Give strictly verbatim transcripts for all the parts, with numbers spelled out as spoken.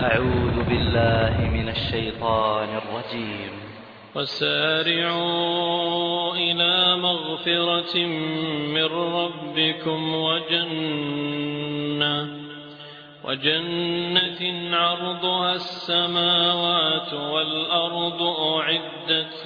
أعوذ بالله من الشيطان الرجيم. وسارعوا إلى مغفرة من ربكم وجنة وجنة عرضها السماوات والأرض أعدت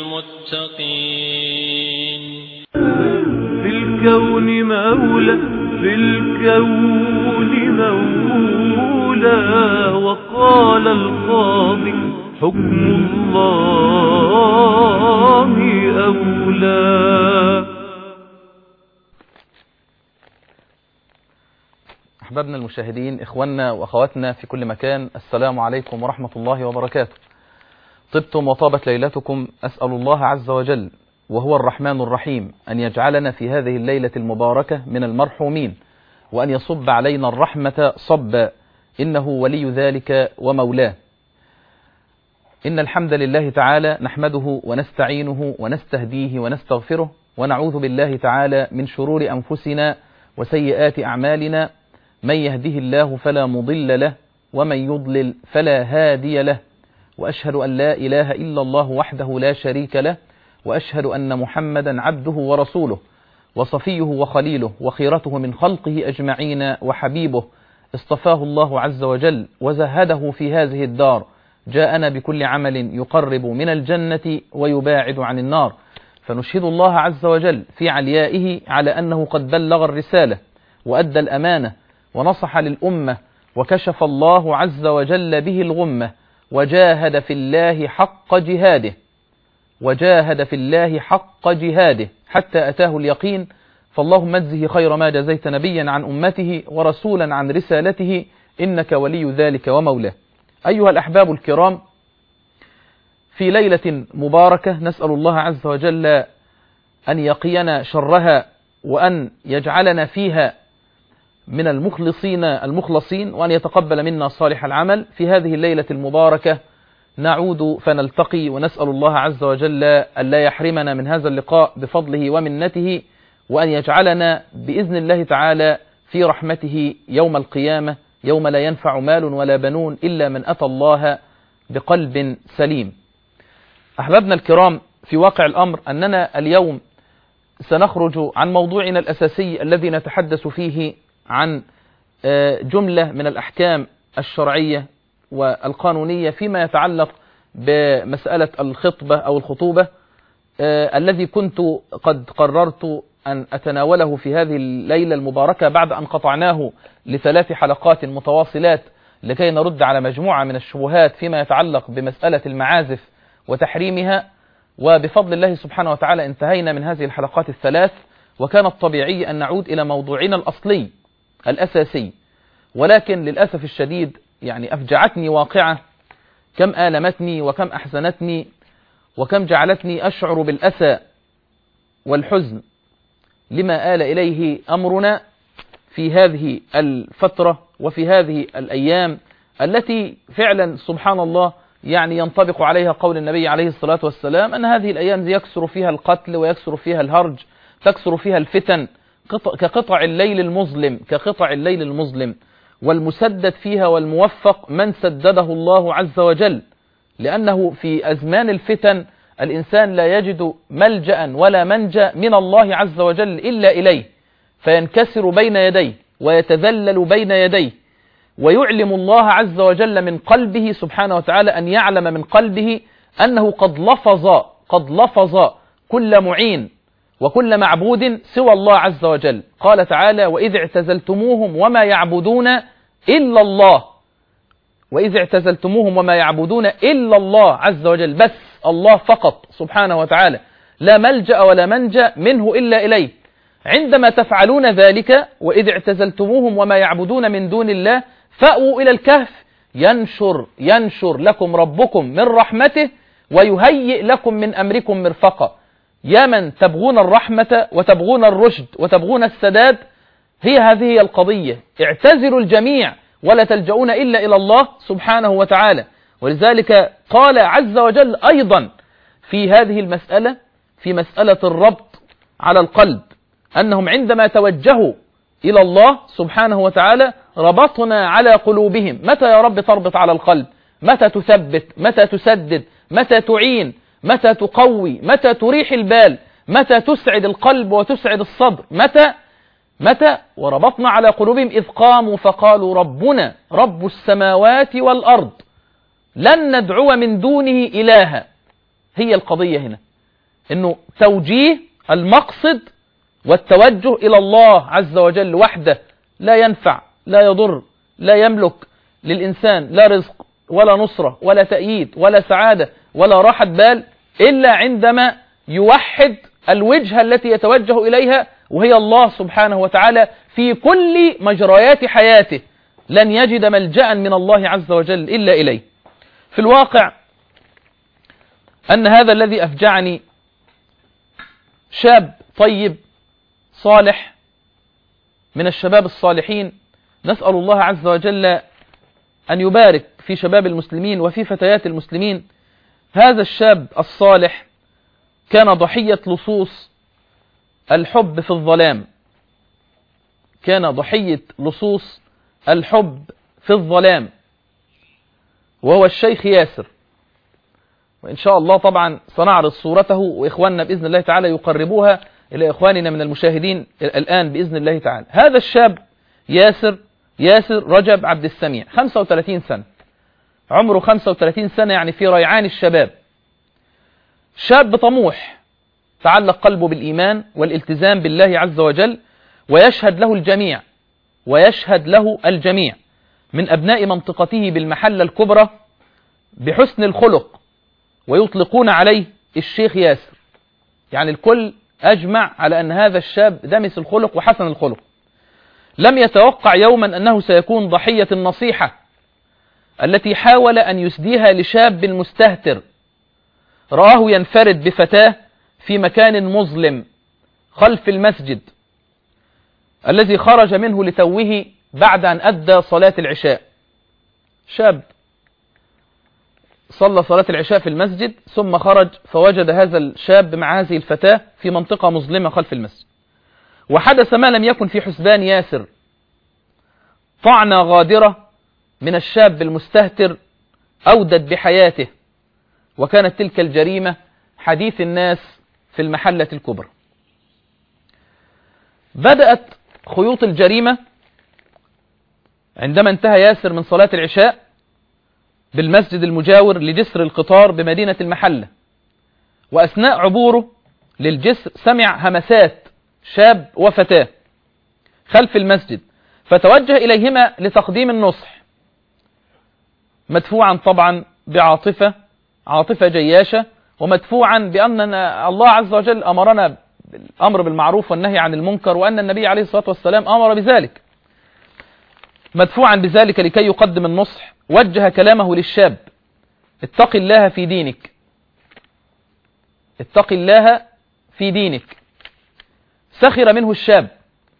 للمتقين. في الكون مولى في الكون مولى وقال القاضي حكم الله أولى. أحبابنا المشاهدين، إخواننا وأخواتنا في كل مكان، السلام عليكم ورحمة الله وبركاته. طبتم وطابت ليلتكم. أسأل الله عز وجل وهو الرحمن الرحيم أن يجعلنا في هذه الليلة المباركة من المرحومين، وأن يصب علينا الرحمة صبا، إنه ولي ذلك ومولاه. إن الحمد لله تعالى نحمده ونستعينه ونستهديه ونستغفره، ونعوذ بالله تعالى من شرور أنفسنا وسيئات أعمالنا. من يهده الله فلا مضل له، ومن يضلل فلا هادي له، وأشهد أن لا إله إلا الله وحده لا شريك له، وأشهد أن محمدا عبده ورسوله وصفيه وخليله وخيرته من خلقه أجمعين وحبيبه، اصطفاه الله عز وجل وزهده في هذه الدار، جاءنا بكل عمل يقرب من الجنة ويباعد عن النار. فنشهد الله عز وجل في عليائه على أنه قد بلغ الرسالة وأدى الأمانة ونصح للأمة، وكشف الله عز وجل به الغمة، وجاهد في الله حق جهاده وجاهد في الله حق جهاده حتى أتاه اليقين. فاللهم اجزه خير ما جزيت نبيا عن أمته ورسولا عن رسالته، إنك ولي ذلك ومولاه. أيها الأحباب الكرام، في ليلة مباركة نسأل الله عز وجل أن يقينا شرها، وأن يجعلنا فيها من المخلصين المخلصين، وأن يتقبل منا صالح العمل. في هذه الليلة المباركة نعود فنلتقي، ونسأل الله عز وجل أن لا يحرمنا من هذا اللقاء بفضله ومنته، وأن يجعلنا بإذن الله تعالى في رحمته يوم القيامة، يوم لا ينفع مال ولا بنون إلا من أتى الله بقلب سليم. أحبابنا الكرام، في واقع الأمر أننا اليوم سنخرج عن موضوعنا الأساسي الذي نتحدث فيه عن جملة من الأحكام الشرعية والقانونية فيما يتعلق بمسألة الخطبة أو الخطوبة، الذي كنت قد قررت أن أتناوله في هذه الليلة المباركة بعد أن قطعناه لثلاث حلقات متواصلات لكي نرد على مجموعة من الشبهات فيما يتعلق بمسألة المعازف وتحريمها. وبفضل الله سبحانه وتعالى انتهينا من هذه الحلقات الثلاث، وكان الطبيعي أن نعود إلى موضوعنا الأصلي الأساسي. ولكن للأسف الشديد يعني أفجعتني واقعة كم آلمتني وكم أحزنتني وكم جعلتني أشعر بالأسى والحزن لما آل إليه أمرنا في هذه الفترة وفي هذه الأيام التي فعلا سبحان الله يعني ينطبق عليها قول النبي عليه الصلاة والسلام أن هذه الأيام يكثر فيها القتل ويكثر فيها الهرج، تكثر فيها الفتن كقطع الليل المظلم كقطع الليل المظلم والمسدد فيها والموفق من سدده الله عز وجل، لأنه في أزمان الفتن الإنسان لا يجد ملجأ ولا منجأ من الله عز وجل إلا إليه، فينكسر بين يديه ويتذلل بين يديه، ويعلم الله عز وجل من قلبه سبحانه وتعالى أن يعلم من قلبه أنه قد لفظ قد لفظ كل معين وكل معبود سوى الله عز وجل. قال تعالى: وإذ اعتزلتموهم وما يعبدون إلا الله وإذ اعتزلتموهم وما يعبدون إلا الله عز وجل، بس الله فقط سبحانه وتعالى، لا ملجأ ولا منجأ منه إلا إليه. عندما تفعلون ذلك، وإذ اعتزلتموهم وما يعبدون من دون الله فأووا إلى الكهف ينشر ينشر لكم ربكم من رحمته ويهيئ لكم من أمركم مرفقا. يا من تبغون الرحمة وتبغون الرشد وتبغون السداد، هي هذه القضية. اعتزلوا الجميع ولا تلجؤون إلا إلى الله سبحانه وتعالى. ولذلك قال عز وجل أيضا في هذه المسألة، في مسألة الربط على القلب، أنهم عندما توجهوا إلى الله سبحانه وتعالى ربطنا على قلوبهم. متى يا رب تربط على القلب؟ متى تثبت؟ متى تسدد؟ متى تعين؟ متى تقوي؟ متى تريح البال؟ متى تسعد القلب وتسعد الصدر؟ متى متى وربطنا على قلوبهم إذ قاموا فقالوا ربنا رب السماوات والأرض لن ندعو من دونه إلها. هي القضية هنا إنه توجيه المقصد والتوجه إلى الله عز وجل وحده، لا ينفع لا يضر لا يملك للإنسان لا رزق ولا نصرة ولا تأييد ولا سعادة ولا راحة بال إلا عندما يوحد الوجهة التي يتوجه إليها، وهي الله سبحانه وتعالى في كل مجريات حياته. لن يجد ملجأ من الله عز وجل إلا إليه. في الواقع أن هذا الذي أفجعني شاب طيب صالح من الشباب الصالحين، نسأل الله عز وجل أن يبارك في شباب المسلمين وفي فتيات المسلمين. هذا الشاب الصالح كان ضحية لصوص الحب في الظلام، كان ضحية لصوص الحب في الظلام، وهو الشيخ ياسر. وإن شاء الله طبعا سنعرض صورته، وإخواننا بإذن الله تعالى يقربوها إلى إخواننا من المشاهدين الآن بإذن الله تعالى. هذا الشاب ياسر ياسر رجب عبد السميع، خمسة وثلاثين سنة، عمره خمسة وثلاثين سنة، يعني في ريعان الشباب. شاب طموح تعلق قلبه بالإيمان والالتزام بالله عز وجل، ويشهد له الجميع ويشهد له الجميع من أبناء منطقته بالمحلة الكبرى بحسن الخلق، ويطلقون عليه الشيخ ياسر. يعني الكل أجمع على أن هذا الشاب دمس الخلق وحسن الخلق. لم يتوقع يوما أنه سيكون ضحية النصيحة التي حاول أن يسديها لشاب مستهتر رآه ينفرد بفتاة في مكان مظلم خلف المسجد الذي خرج منه لتوه بعد أن أدى صلاة العشاء. شاب صلى صلاة العشاء في المسجد ثم خرج فوجد هذا الشاب مع هذه الفتاة في منطقة مظلمة خلف المسجد، وحدث ما لم يكن في حسبان ياسر، طعنة غادرة من الشاب المستهتر أودت بحياته، وكانت تلك الجريمة حديث الناس في المحلة الكبرى. بدأت خيوط الجريمة عندما انتهى ياسر من صلاة العشاء بالمسجد المجاور لجسر القطار بمدينة المحلة، وأثناء عبوره للجسر سمع همسات شاب وفتاة خلف المسجد، فتوجه إليهما لتقديم النصح، مدفوعا طبعا بعاطفة عاطفة جياشة، ومدفوعا بأن الله عز وجل أمرنا بالأمر بالمعروف والنهي عن المنكر، وأن النبي عليه الصلاة والسلام أمر بذلك. مدفوعا بذلك لكي يقدم النصح وجه كلامه للشاب: اتق الله في دينك، اتق الله في دينك. سخر منه الشاب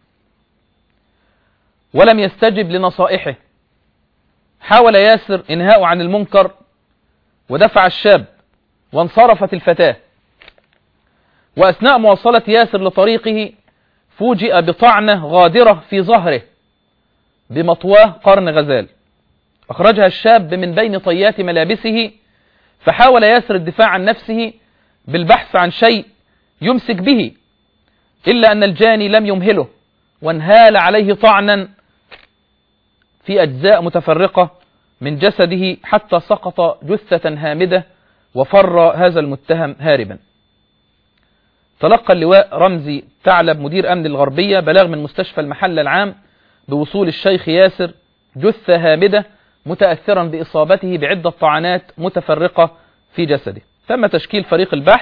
ولم يستجب لنصائحه. حاول ياسر إنهاء عن المنكر ودفع الشاب، وانصرفت الفتاة. وأثناء مواصلة ياسر لطريقه فوجئ بطعنة غادرة في ظهره بمطواه قرن غزال، أخرجها الشاب من بين طيات ملابسه. فحاول ياسر الدفاع عن نفسه بالبحث عن شيء يمسك به، إلا أن الجاني لم يمهله، وانهال عليه طعنا في أجزاء متفرقة من جسده حتى سقط جثة هامدة، وفر هذا المتهم هاربا. تلقى اللواء رمزي ثعلب مدير أمن الغربية بلاغ من مستشفى المحلة العام بوصول الشيخ ياسر جثة هامدة متأثرا بإصابته بعدة طعنات متفرقة في جسده. تم تشكيل فريق البحث،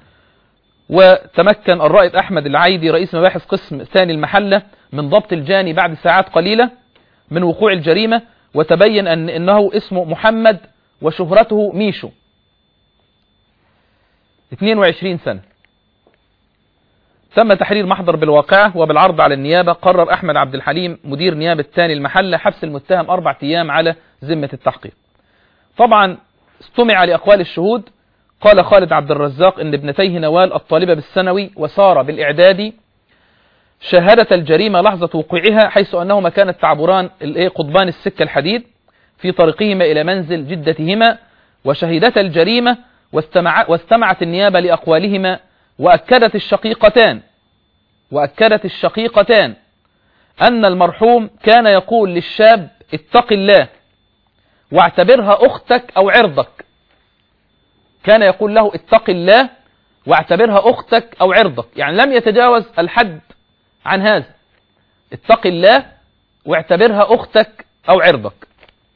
وتمكن الرائد أحمد العايدي رئيس مباحث قسم ثاني المحلة من ضبط الجاني بعد ساعات قليلة من وقوع الجريمة، وتبين أن إنه اسمه محمد وشهرته ميشو، اثنين وعشرين سنة. تم تحرير محضر بالواقعة وبالعرض على النيابة. قرر أحمد عبد الحليم مدير نيابة ثاني المحلة حبس المتهم أربعة أيام على ذمة التحقيق. طبعا استمع لأقوال الشهود. قال خالد عبد الرزاق إن ابنتيه نوال الطالبة بالثانوي وسارة بالإعدادي شاهدت الجريمة لحظة وقوعها، حيث أنهما كانت تعبران قضبان السكة الحديد في طريقهما إلى منزل جدتهما، وشهدتا الجريمة واستمع واستمعت النيابة لأقوالهما، وأكدت الشقيقتان وأكدت الشقيقتان أن المرحوم كان يقول للشاب اتق الله واعتبرها أختك أو عرضك. كان يقول له اتق الله واعتبرها أختك أو عرضك، يعني لم يتجاوز الحد عن هذا، اتق الله واعتبرها أختك أو عرضك.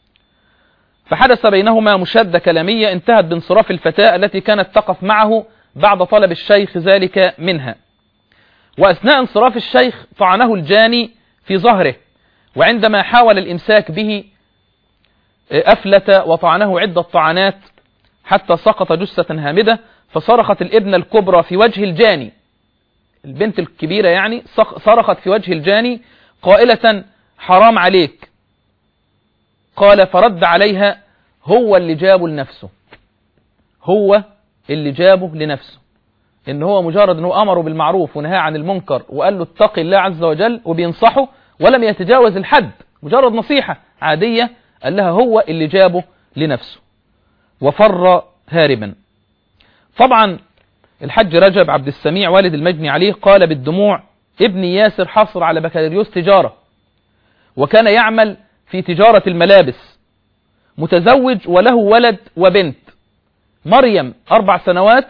فحدث بينهما مشادة كلامية انتهت بانصراف الفتاة التي كانت تقف معه بعد طلب الشيخ ذلك منها. وأثناء انصراف الشيخ طعنه الجاني في ظهره، وعندما حاول الإمساك به أفلت وطعنه عدة طعنات حتى سقط جثة هامدة. فصرخت الابنة الكبرى في وجه الجاني، البنت الكبيرة يعني صرخت في وجه الجاني قائلة حرام عليك. قال فرد عليها هو اللي جابه لنفسه، هو اللي جابه لنفسه، ان هو مجرد انه امره بالمعروف ونهى عن المنكر وقال له اتق الله عز وجل وبينصحه ولم يتجاوز الحد، مجرد نصيحة عادية قال لها هو اللي جابه لنفسه وفر هاربا. طبعا الحج رجب عبد السميع والد المجني عليه قال بالدموع ابني ياسر حصل على بكالوريوس تجارة، وكان يعمل في تجارة الملابس، متزوج وله ولد وبنت، مريم أربع سنوات،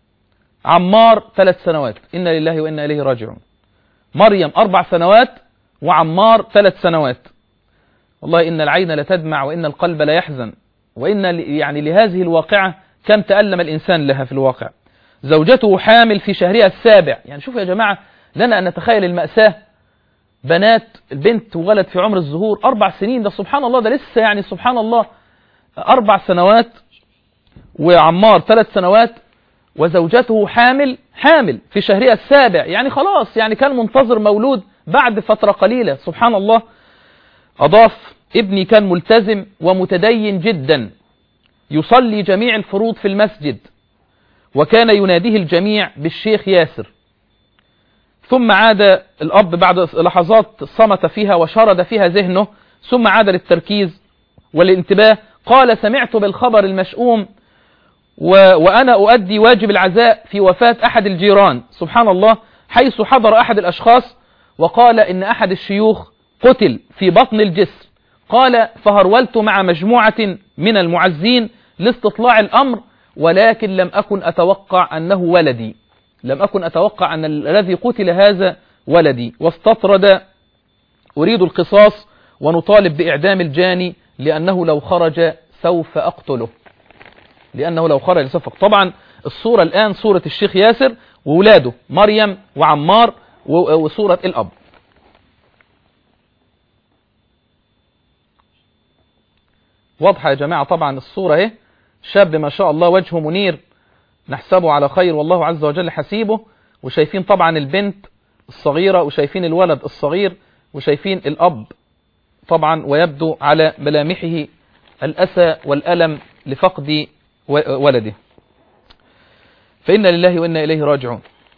عمار ثلاث سنوات، إنا لله وإنا إليه راجعون. مريم أربع سنوات وعمار ثلاث سنوات. والله إن العين لتدمع وإن القلب لا يحزن، وإن يعني لهذه الواقعة كم تألم الإنسان لها في الواقع. زوجته حامل في شهرها السابع، يعني شوفوا يا جماعة لنا أن نتخيل المأساة، بنات البنت وولد في عمر الزهور أربع سنين، ده سبحان الله، ده لسه يعني سبحان الله أربع سنوات وعمار ثلاث سنوات، وزوجته حامل حامل في شهرها السابع، يعني خلاص يعني كان منتظر مولود بعد فترة قليلة. سبحان الله. أضاف ابني كان ملتزم ومتدين جدا، يصلي جميع الفروض في المسجد، وكان يناديه الجميع بالشيخ ياسر. ثم عاد الأب بعد لحظات صمت فيها وشرد فيها ذهنه، ثم عاد للتركيز والانتباه. قال سمعت بالخبر المشؤوم و... وأنا أؤدي واجب العزاء في وفاة أحد الجيران، سبحان الله، حيث حضر أحد الأشخاص وقال إن أحد الشيوخ قتل في بطن الجسر. قال فهرولت مع مجموعة من المعزين لاستطلاع الأمر، ولكن لم أكن أتوقع أنه ولدي، لم أكن أتوقع أن الذي قتل هذا ولدي. واستطرد أريد القصاص ونطالب بإعدام الجاني لأنه لو خرج سوف أقتله، لأنه لو خرج سوف أقتله. طبعا الصورة الآن صورة الشيخ ياسر وولاده مريم وعمار وصورة الأب. واضحة يا جماعة طبعا الصورة اهي، شاب ما شاء الله وجهه منير، نحسبه على خير والله عز وجل حسيبه. وشايفين طبعا البنت الصغيرة، وشايفين الولد الصغير، وشايفين الأب طبعا، ويبدو على ملامحه الأسى والألم لفقد ولده. فإنا لله وإنا إليه راجعون.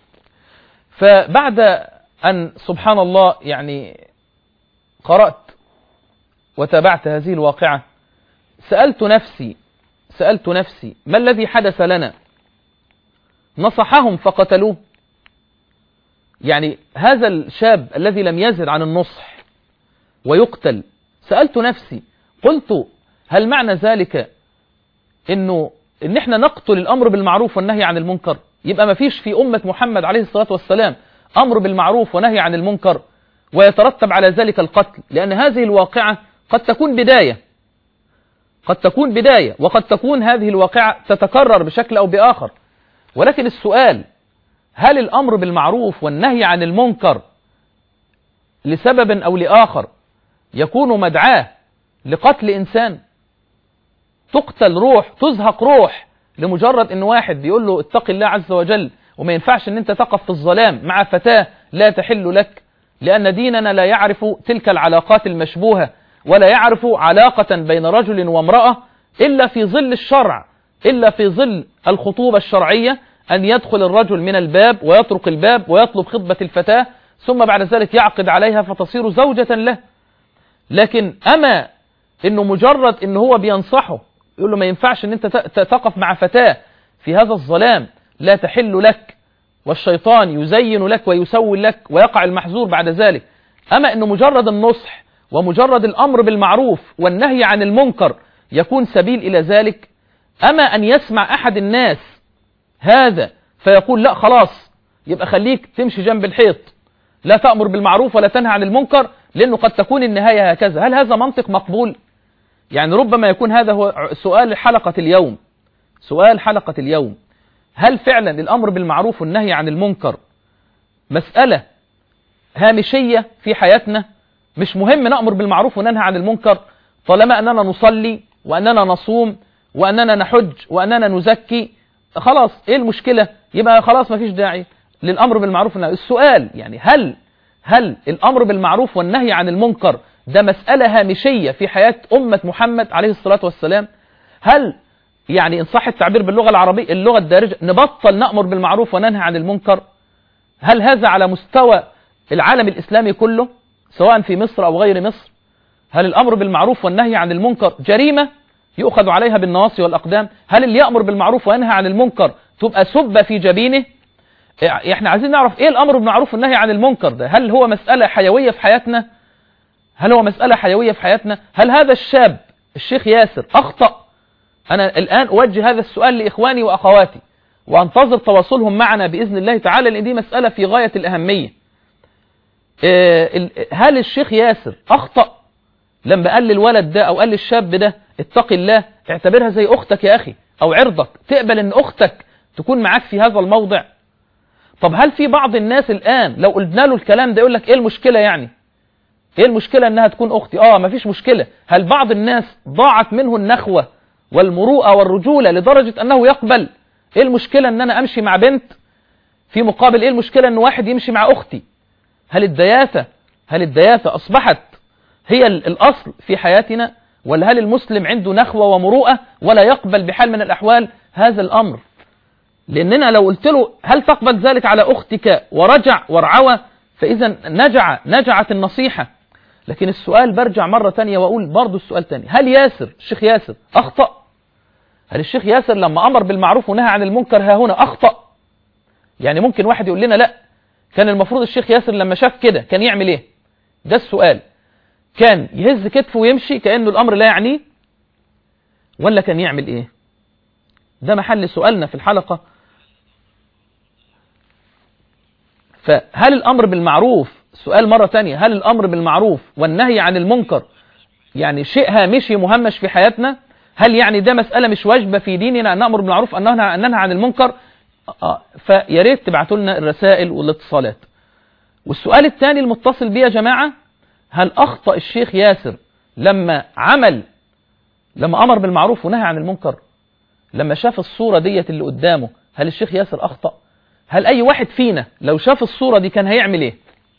فبعد أن سبحان الله يعني قرأت وتابعت هذه الواقعة، سألت نفسي سألت نفسي ما الذي حدث لنا؟ نصحهم فقتلوه؟ يعني هذا الشاب الذي لم يزد عن النصح ويقتل، سألت نفسي قلت هل معنى ذلك إنه إن إحنا نقتل الأمر بالمعروف والنهي عن المنكر؟ يبقى ما فيش في أمة محمد عليه الصلاة والسلام أمر بالمعروف ونهي عن المنكر ويترتب على ذلك القتل؟ لأن هذه الواقعة قد تكون بداية قد تكون بداية وقد تكون هذه الواقعة تتكرر بشكل أو بآخر. ولكن السؤال، هل الأمر بالمعروف والنهي عن المنكر لسبب أو لآخر يكون مدعاة لقتل إنسان؟ تقتل روح، تزهق روح لمجرد إن واحد بيقول له اتق الله عز وجل، وما ينفعش إن أنت تقف في الظلام مع فتاة لا تحل لك، لأن ديننا لا يعرف تلك العلاقات المشبوهة، ولا يعرف علاقة بين رجل وامرأة إلا في ظل الشرع، إلا في ظل الخطوبة الشرعية، أن يدخل الرجل من الباب ويطرق الباب ويطلب خطبة الفتاة ثم بعد ذلك يعقد عليها فتصير زوجة له. لكن أما إنه مجرد إنه هو بينصحه يقول له ما ينفعش إن أنت تقف مع فتاة في هذا الظلام لا تحل لك، والشيطان يزين لك ويسول لك ويقع المحذور بعد ذلك. أما إنه مجرد النصح ومجرد الأمر بالمعروف والنهي عن المنكر يكون سبيل إلى ذلك. أما أن يسمع أحد الناس هذا فيقول لا خلاص يبقى خليك تمشي جنب الحيط، لا تأمر بالمعروف ولا تنهى عن المنكر، لأنه قد تكون النهاية هكذا. هل هذا منطق مقبول؟ يعني ربما يكون هذا هو سؤال حلقة اليوم. سؤال حلقة اليوم: هل فعلا الأمر بالمعروف والنهي عن المنكر مسألة هامشية في حياتنا؟ مش مهم نأمر بالمعروف وننهى عن المنكر طالما أننا نصلي وأننا نصوم وأننا نحج وأننا نزكي، خلاص إيه المشكلة؟ يبقى خلاص ما فيش داعي للأمر بالمعروف والنهي. السؤال يعني هل هل الأمر بالمعروف والنهي عن المنكر ده مسألة هامشية في حياة أمة محمد عليه الصلاة والسلام؟ هل يعني إن صح التعبير باللغة العربية اللغة الدارجة نبطل نأمر بالمعروف وننهى عن المنكر؟ هل هذا على مستوى العالم الإسلامي كله سواء في مصر أو غير مصر؟ هل الأمر بالمعروف والنهي عن المنكر جريمة يؤخذ عليها بالنواصي والأقدام؟ هل اللي يأمر بالمعروف وينهى عن المنكر تبقى سبة في جبينه؟ احنا عايزين نعرف ايه الأمر بالمعروف والنهي عن المنكر ده. هل هو مسألة حيوية في حياتنا؟ هل هو مسألة حيوية في حياتنا؟ هل هذا الشاب الشيخ ياسر أخطأ؟ أنا الآن أوجه هذا السؤال لإخواني وأخواتي وأنتظر تواصلهم معنا بإذن الله تعالى، لأن دي مسألة في غاية الأهمية. هل الشيخ ياسر أخطأ لما قال للولد ده أو قال للشاب ده اتق الله، اعتبرها زي أختك يا أخي أو عرضك، تقبل أن أختك تكون معاك في هذا الموضع؟ طب هل في بعض الناس الآن لو قلنا له الكلام ده يقول لك إيه المشكلة يعني؟ إيه المشكلة أنها تكون أختي؟ آه مفيش مشكلة. هل بعض الناس ضاعت منه النخوة والمروءة والرجولة لدرجة أنه يقبل؟ إيه المشكلة أن أنا أمشي مع بنت في مقابل إيه المشكلة أن واحد يمشي مع أختي؟ هل الدياثة هل الدياثة أصبحت هي الأصل في حياتنا؟ ولا هل المسلم عنده نخوة ومروءة ولا يقبل بحال من الأحوال هذا الأمر؟ لأننا لو قلت له هل تقبل ذلك على أختك ورجع ورعوى فإذا نجع نجعت النصيحة. لكن السؤال برجع مرة تانية وأقول برضو السؤال تاني: هل ياسر الشيخ ياسر أخطأ؟ هل الشيخ ياسر لما أمر بالمعروف ونهى عن المنكر ها هنا أخطأ؟ يعني ممكن واحد يقول لنا لا، كان المفروض الشيخ ياسر لما شاف كده كان يعمل إيه؟ ده السؤال. كان يهز كتفه ويمشي كأنه الأمر لا يعنيه، ولا كان يعمل إيه؟ ده محل سؤالنا في الحلقة. فهل الأمر بالمعروف، سؤال مرة تانية، هل الأمر بالمعروف والنهي عن المنكر يعني شيء هامشي مهمش في حياتنا؟ هل يعني ده مسألة مش واجبة في ديننا أن نأمر بالمعروف أن ننهى عن المنكر؟ آه فيا ريت تبعتوا لنا الرسائل والاتصالات. والسؤال الثاني المتصل بيه يا جماعة: هل أخطأ الشيخ ياسر لما عمل لما أمر بالمعروف ونهى عن المنكر؟ لما شاف الصورة ديت اللي قدامه، هل الشيخ ياسر أخطأ؟ هل أي واحد فينا لو شاف الصورة دي كان هيعمل إيه؟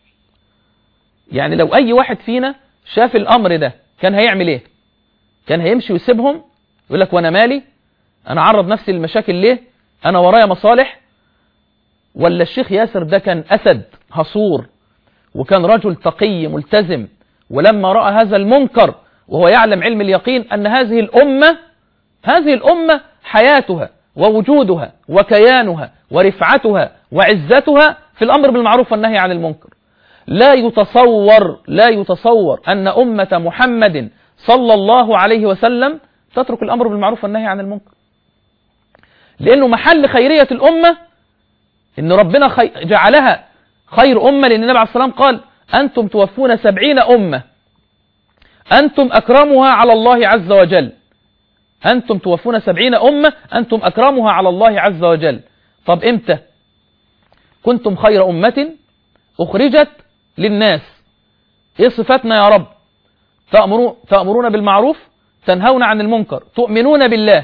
يعني لو أي واحد فينا شاف الأمر ده كان هيعمل إيه؟ كان هيمشي ويسيبهم يقول لك وأنا مالي؟ أنا عرض نفسي للمشاكل ليه؟ أنا ورايا مصالح؟ ولا الشيخ ياسر ده كان أسد هصور وكان رجل تقي ملتزم، ولما رأى هذا المنكر وهو يعلم علم اليقين أن هذه الأمة هذه الأمة حياتها ووجودها وكيانها ورفعتها وعزتها في الأمر بالمعروف والنهي عن المنكر، لا يتصور لا يتصور أن أمة محمد صلى الله عليه وسلم تترك الأمر بالمعروف والنهي عن المنكر، لأنه محل خيرية الأمة إن ربنا خي... جعلها خير أمة، لأن النبي عليه الصلاة والسلام قال: أنتم توفون سبعين أمة أنتم أكرمها على الله عز وجل. أنتم توفون سبعين أمة أنتم أكرمها على الله عز وجل. طب إمتى؟ كنتم خير أمة أخرجت للناس. إيه صفاتنا يا رب؟ تأمرون, تأمرون بالمعروف، تنهون عن المنكر، تؤمنون بالله.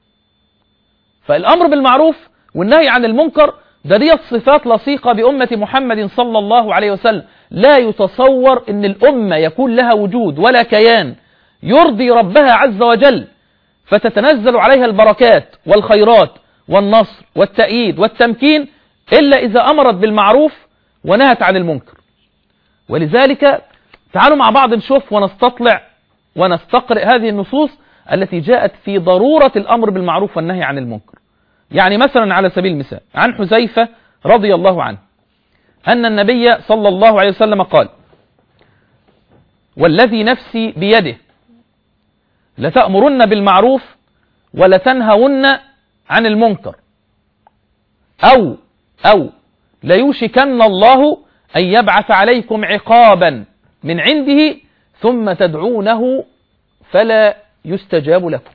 فالأمر بالمعروف والنهي عن المنكر ده دي صفات لصيقة بأمة محمد صلى الله عليه وسلم. لا يتصور أن الأمة يكون لها وجود ولا كيان يرضي ربها عز وجل فتتنزل عليها البركات والخيرات والنصر والتأييد والتمكين إلا إذا أمرت بالمعروف ونهت عن المنكر. ولذلك تعالوا مع بعض نشوف ونستطلع ونستقرئ هذه النصوص التي جاءت في ضرورة الأمر بالمعروف والنهي عن المنكر. يعني مثلا على سبيل المثال عن حذيفة رضي الله عنه أن النبي صلى الله عليه وسلم قال: والذي نفسي بيده لتأمرن بالمعروف ولتنهون عن المنكر، أو أو ليوشكن الله أن يبعث عليكم عقابا من عنده ثم تدعونه فلا يستجاب لكم.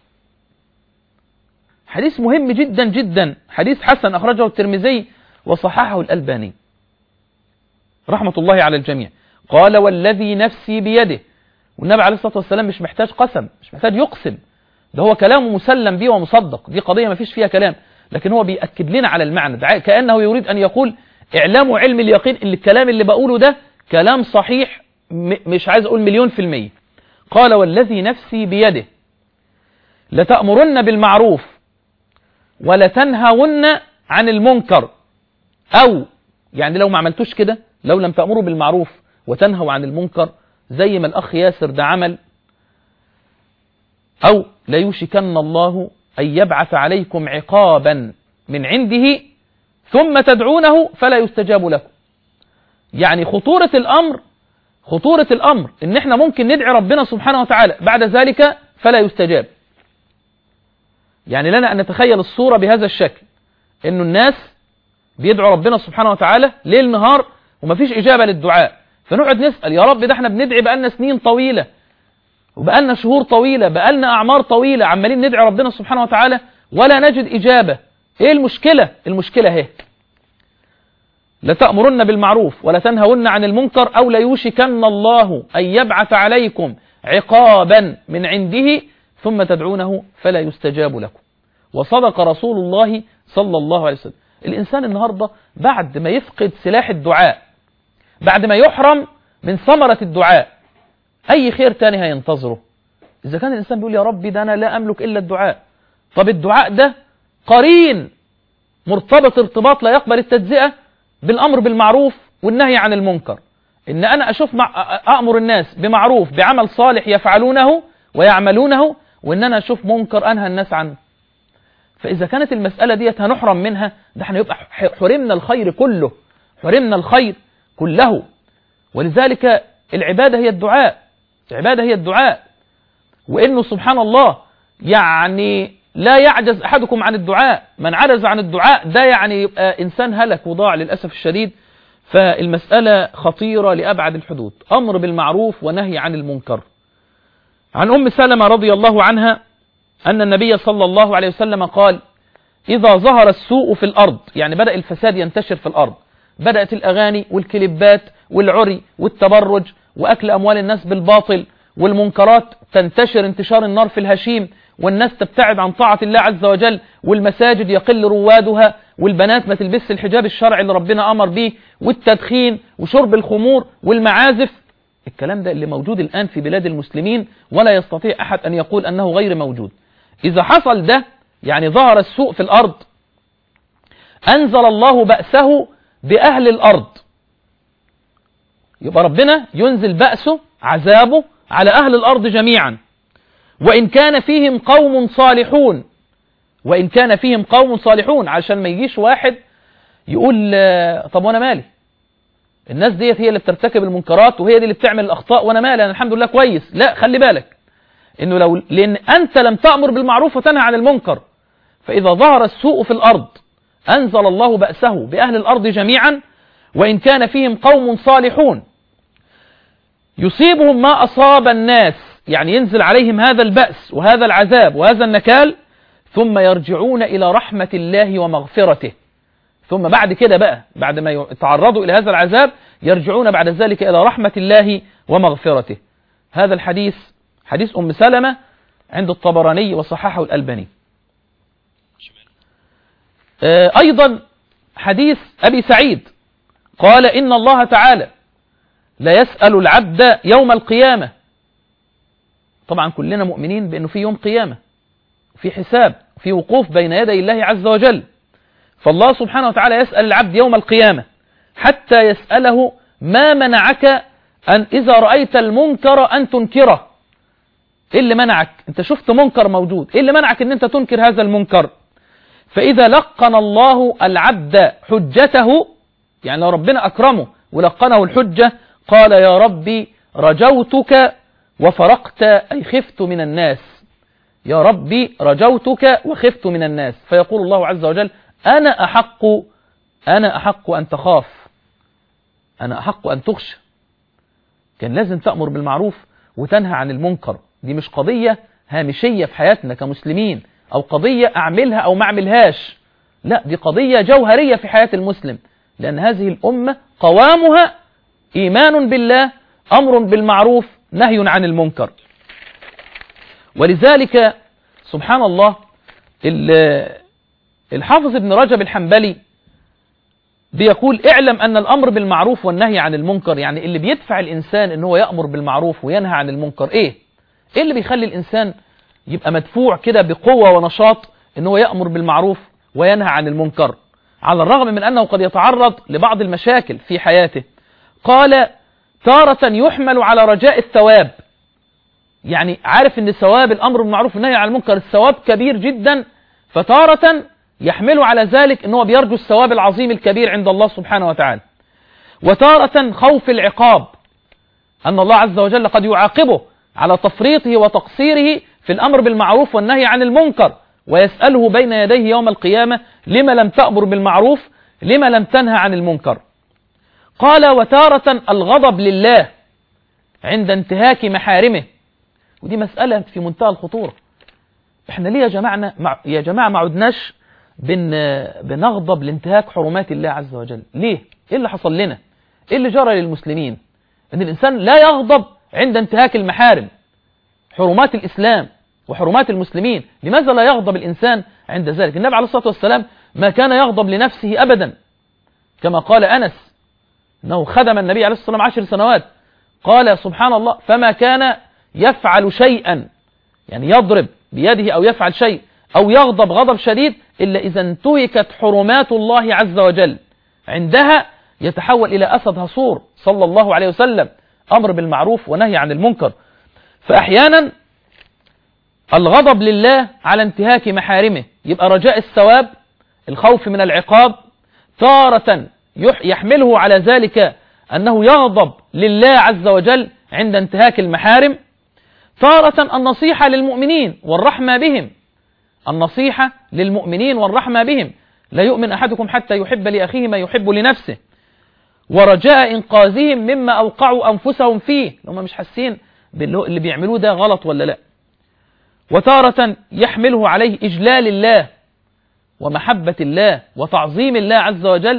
حديث مهم جدا جدا، حديث حسن أخرجه الترمذي وصححه الألباني رحمة الله على الجميع. قال: والذي نفسي بيده. والنبي عليه الصلاة والسلام مش محتاج قسم، مش محتاج يقسم، ده هو كلامه مسلم به ومصدق، دي قضية ما فيش فيها كلام، لكن هو بيأكد لنا على المعنى ده كأنه يريد أن يقول: اعلموا علم اليقين اللي الكلام اللي بقوله ده كلام صحيح، مش عايز أقول مليون في المية. قال: والذي نفسي بيده لتأمرن بالمعروف ولتنهون عن المنكر، أو يعني لو ما عملتوش كده، لو لم تأمروا بالمعروف وتنهوا عن المنكر زي ما الأخ ياسر ده عمل، أو ليوشكن الله أن يبعث عليكم عقابا من عنده ثم تدعونه فلا يستجاب لكم. يعني خطورة الأمر خطورة الأمر إن احنا ممكن ندعي ربنا سبحانه وتعالى بعد ذلك فلا يستجاب. يعني لنا أن نتخيل الصورة بهذا الشكل، إنه الناس بيدعوا ربنا سبحانه وتعالى ليل نهار ومفيش إجابة للدعاء، فنقعد نسأل: يا رب ده احنا بندعي بقالنا سنين طويلة وبقالنا شهور طويلة، بقالنا أعمار طويلة عمالين ندعي ربنا سبحانه وتعالى ولا نجد إجابة. إيه المشكلة؟ المشكلة هي لتأمرن بالمعروف ولا تنهون عن المنكر، أو ليوشكن الله أن يبعث عليكم عقابا من عنده ثم تدعونه فلا يستجاب لكم. وصدق رسول الله صلى الله عليه وسلم. الإنسان النهاردة بعد ما يفقد سلاح الدعاء، بعد ما يحرم من ثمرة الدعاء، أي خير تاني هينتظره؟ إذا كان الإنسان بيقول: يا ربي ده أنا لا أملك إلا الدعاء. طب الدعاء ده قرين مرتبط ارتباط لا يقبل التجزئة بالأمر بالمعروف والنهي عن المنكر، إن أنا أشوف مع أأمر الناس بمعروف بعمل صالح يفعلونه ويعملونه، وإن أنا أشوف منكر أنهى الناس عنه. فإذا كانت المسألة ديت هنحرم منها، ده احنا يبقى حرمنا الخير كله، حرمنا الخير كله. ولذلك العبادة هي الدعاء، العبادة هي الدعاء، وإنه سبحان الله يعني لا يعجز أحدكم عن الدعاء، من عجز عن الدعاء ده يعني يبقى إنسان هلك وضاع للأسف الشديد. فالمسألة خطيرة لأبعد الحدود، أمر بالمعروف ونهي عن المنكر. عن أم سلمة رضي الله عنها أن النبي صلى الله عليه وسلم قال: إذا ظهر السوء في الأرض، يعني بدأ الفساد ينتشر في الأرض، بدأت الأغاني والكليبات والعري والتبرج وأكل أموال الناس بالباطل والمنكرات تنتشر انتشار النار في الهشيم، والناس تبتعد عن طاعة الله عز وجل، والمساجد يقل روادها، والبنات ما تلبس الحجاب الشرعي اللي ربنا أمر به، والتدخين وشرب الخمور والمعازف. الكلام ده اللي موجود الآن في بلاد المسلمين، ولا يستطيع أحد أن يقول أنه غير موجود. إذا حصل ده، يعني ظهر السوء في الأرض، أنزل الله بأسه بأهل الأرض. يبقى ربنا ينزل بأسه عذابه على أهل الأرض جميعا، وإن كان فيهم قوم صالحون، وإن كان فيهم قوم صالحون، عشان ما يجيش واحد يقول: طب وأنا مالي، الناس ديت هي اللي بترتكب المنكرات وهي دي اللي بتعمل الأخطاء وأنا مالي، أنا الحمد لله كويس. لا، خلي بالك إنه لو لأن أنت لم تأمر بالمعروف وتنهى عن المنكر، فإذا ظهر السوء في الأرض أنزل الله بأسه بأهل الأرض جميعا، وإن كان فيهم قوم صالحون يصيبهم ما أصاب الناس، يعني ينزل عليهم هذا البأس وهذا العذاب وهذا النكال، ثم يرجعون إلى رحمة الله ومغفرته. ثم بعد كده بقى، بعد ما يتعرضوا إلى هذا العذاب، يرجعون بعد ذلك إلى رحمة الله ومغفرته. هذا الحديث حديث أم سلمة عند الطبراني وصححه الألباني. أيضا حديث أبي سعيد قال: إن الله تعالى لا يسأل العبد يوم القيامة. طبعا كلنا مؤمنين بأنه في يوم قيامة، في حساب، في وقوف بين يدي الله عز وجل. فالله سبحانه وتعالى يسأل العبد يوم القيامة حتى يسأله: ما منعك أن إذا رأيت المنكر أن تنكره. إيه اللي منعك؟ أنت شفت منكر موجود، إيه اللي منعك أن أنت تنكر هذا المنكر؟ فإذا لقن الله العبد حجته، يعني لو ربنا أكرمه ولقنه الحجة، قال يا ربي رجوتك وفرقت أي خفت من الناس، يا ربي رجوتك وخفت من الناس. فيقول الله عز وجل أنا أحق أنا أحق أن تخاف، أنا أحق أن تخشى. كان لازم تأمر بالمعروف وتنهى عن المنكر. دي مش قضية هامشية في حياتنا كمسلمين، أو قضية أعملها أو ما أعملهاش، لا، دي قضية جوهرية في حياة المسلم، لأن هذه الأمة قوامها إيمان بالله، أمر بالمعروف، نهي عن المنكر. ولذلك سبحان الله الحافظ ابن رجب الحنبلي بيقول اعلم أن الأمر بالمعروف والنهي عن المنكر، يعني اللي بيدفع الإنسان إن هو يأمر بالمعروف وينهى عن المنكر إيه؟ إيه اللي بيخلي الإنسان يبقى مدفوع كده بقوة ونشاط إن هو يأمر بالمعروف وينهى عن المنكر، على الرغم من أنه قد يتعرض لبعض المشاكل في حياته؟ قال تارة يحمل على رجاء الثواب، يعني عارف أن ثواب الأمر بالمعروف والنهي عن المنكر الثواب كبير جدا، فتارة يحمل على ذلك أنه بيرجو الثواب العظيم الكبير عند الله سبحانه وتعالى. وتارة خوف العقاب، أن الله عز وجل قد يعاقبه على تفريطه وتقصيره في الأمر بالمعروف والنهي عن المنكر، ويسأله بين يديه يوم القيامة لما لم تأمر بالمعروف، لما لم تنهى عن المنكر. قال وتارة الغضب لله عند انتهاك محارمه، ودي مسألة في منتهى الخطورة. احنا ليه يا جماعة يا جماعة ما عدناش بن بنغضب لانتهاك حرمات الله عز وجل؟ ليه؟ ايه اللي حصل لنا؟ ايه اللي جرى للمسلمين؟ ان الانسان لا يغضب عند انتهاك المحارم، حرمات الاسلام وحرمات المسلمين. لماذا لا يغضب الانسان عند ذلك؟ النبي عليه الصلاة والسلام ما كان يغضب لنفسه ابدا، كما قال انس انه خدم النبي عليه الصلاة والسلام عشر سنوات، قال سبحان الله فما كان يفعل شيئا، يعني يضرب بيده او يفعل شيء او يغضب غضب شديد الا اذا انتهكت حرمات الله عز وجل، عندها يتحول الى اسد هصور صلى الله عليه وسلم، امر بالمعروف ونهي عن المنكر. فاحيانا الغضب لله على انتهاك محارمه يبقى رجاء الثواب، الخوف من العقاب، تارة يحمله على ذلك أنه يغضب لله عز وجل عند انتهاك المحارم، تارة النصيحة للمؤمنين والرحمة بهم، النصيحة للمؤمنين والرحمة بهم، لا يؤمن أحدكم حتى يحب لأخيه ما يحب لنفسه، ورجاء إنقاذهم مما أوقعوا أنفسهم فيه، هم مش حاسين باللي بيعملوه ده غلط ولا لا. وتارة يحمله عليه إجلال الله ومحبة الله وتعظيم الله عز وجل،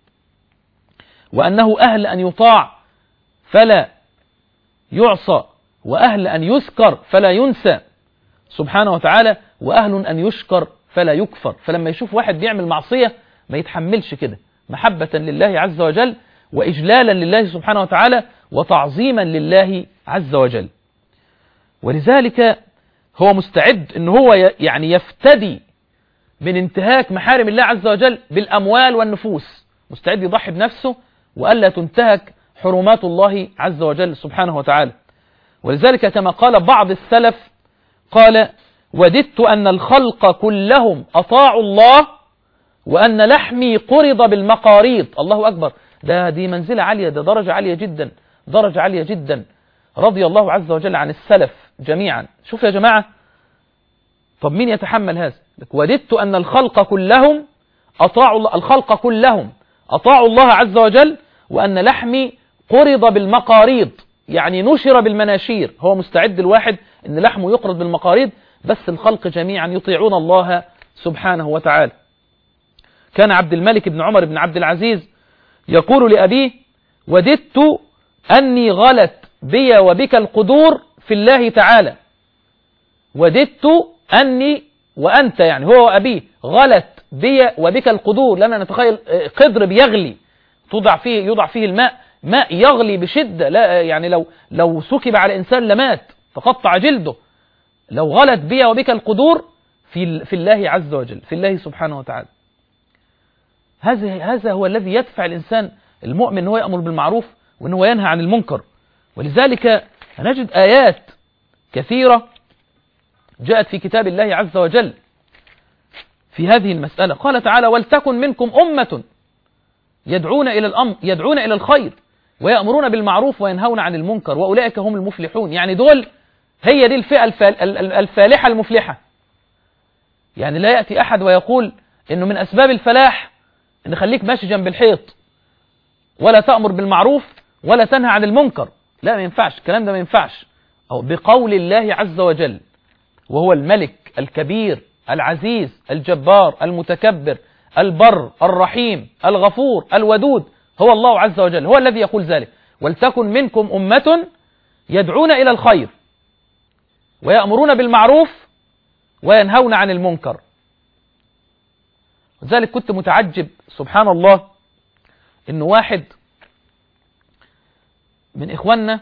وأنه أهل أن يطاع فلا يعصى، وأهل أن يذكر فلا ينسى سبحانه وتعالى، وأهل أن يشكر فلا يكفر. فلما يشوف واحد بيعمل معصية ما يتحملش كده، محبة لله عز وجل وإجلالا لله سبحانه وتعالى وتعظيما لله عز وجل. ولذلك هو مستعد ان هو يعني يفتدي من انتهاك محارم الله عز وجل بالأموال والنفوس، مستعد يضحي بنفسه وألا تنتهك حرمات الله عز وجل سبحانه وتعالى. ولذلك كما قال بعض السلف قال وددت أن الخلق كلهم أطاعوا الله وأن لحمي قرض بالمقاريض. الله أكبر، ده دي منزلة عالية، ده درجة عالية جدا، درجة عالية جدا، رضي الله عز وجل عن السلف جميعا. شوف يا جماعة، طب مين يتحمل هذا؟ وددت أن الخلق كلهم أطاعوا الله، الخلق كلهم أطاعوا الله عز وجل وأن لحمي قرض بالمقاريض، يعني نشر بالمناشير. هو مستعد الواحد أن لحمه يقرض بالمقاريض، بس الخلق جميعا يطيعون الله سبحانه وتعالى. كان عبد الملك بن عمر بن عبد العزيز يقول لأبيه وددت أني غلت بي وبك القدور في الله تعالى، وددت أني وأنت، يعني هو وأبيه، غلت بي وبك القدور، لأننا نتخيل قدر بيغلي توضع فيه يوضع فيه الماء، ماء يغلي بشدة، لا يعني لو لو سكب على إنسان لمات تقطع جلده. لو غلت بي وبك القدور في في الله عز وجل، في الله سبحانه وتعالى. هذا هذا هو الذي يدفع الإنسان المؤمن أنه يأمر بالمعروف وأنه ينهى عن المنكر. ولذلك نجد آيات كثيرة جاءت في كتاب الله عز وجل في هذه المسألة. قال تعالى: ولتكن منكم أمة يدعون إلى الأمر يدعون إلى الخير ويأمرون بالمعروف وينهون عن المنكر وأولئك هم المفلحون. يعني دول هي دي الفئة الفالحة المفلحة. يعني لا يأتي أحد ويقول إنه من أسباب الفلاح إن خليك ماشي جنب الحيط ولا تأمر بالمعروف ولا تنهى عن المنكر. لا، ما ينفعش الكلام ده، ما ينفعش. أو بقول الله عز وجل، وهو الملك الكبير العزيز الجبار المتكبر البر الرحيم الغفور الودود، هو الله عز وجل هو الذي يقول ذلك: ولتكن منكم أمة يدعون إلى الخير ويأمرون بالمعروف وينهون عن المنكر. لذلك كنت متعجب سبحان الله إنه واحد من إخواننا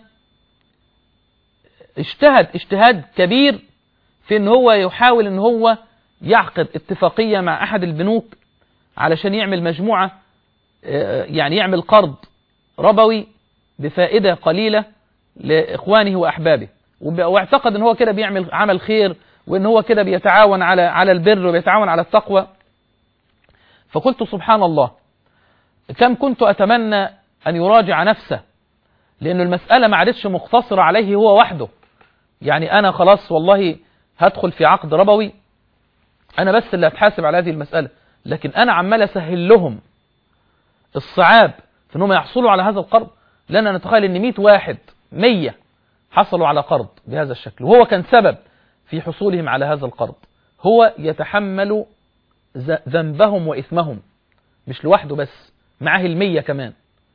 اجتهد اجتهاد كبير في إن هو يحاول إن هو يعقد اتفاقية مع أحد البنوك علشان يعمل مجموعة، يعني يعمل قرض ربوي بفائدة قليلة لإخوانه وأحبابه، واعتقد إن هو كده بيعمل عمل خير وإن هو كده بيتعاون على على البر وبيتعاون على التقوى. فقلت سبحان الله، كم كنت أتمنى أن يراجع نفسه، لأن المسألة ما عادتش مقتصرة عليه هو وحده. يعني أنا خلاص والله هدخل في عقد ربوي، أنا بس اللي هتحاسب على هذه المسألة، لكن أنا عمال أسهل لهم الصعاب في أنهم يحصلوا على هذا القرض. لأن نتخيل أن مئة واحد مية حصلوا على قرض بهذا الشكل، وهو كان سبب في حصولهم على هذا القرض. هو يتحمل ذنبهم وإثمهم، مش لوحده بس، معه المية كمان.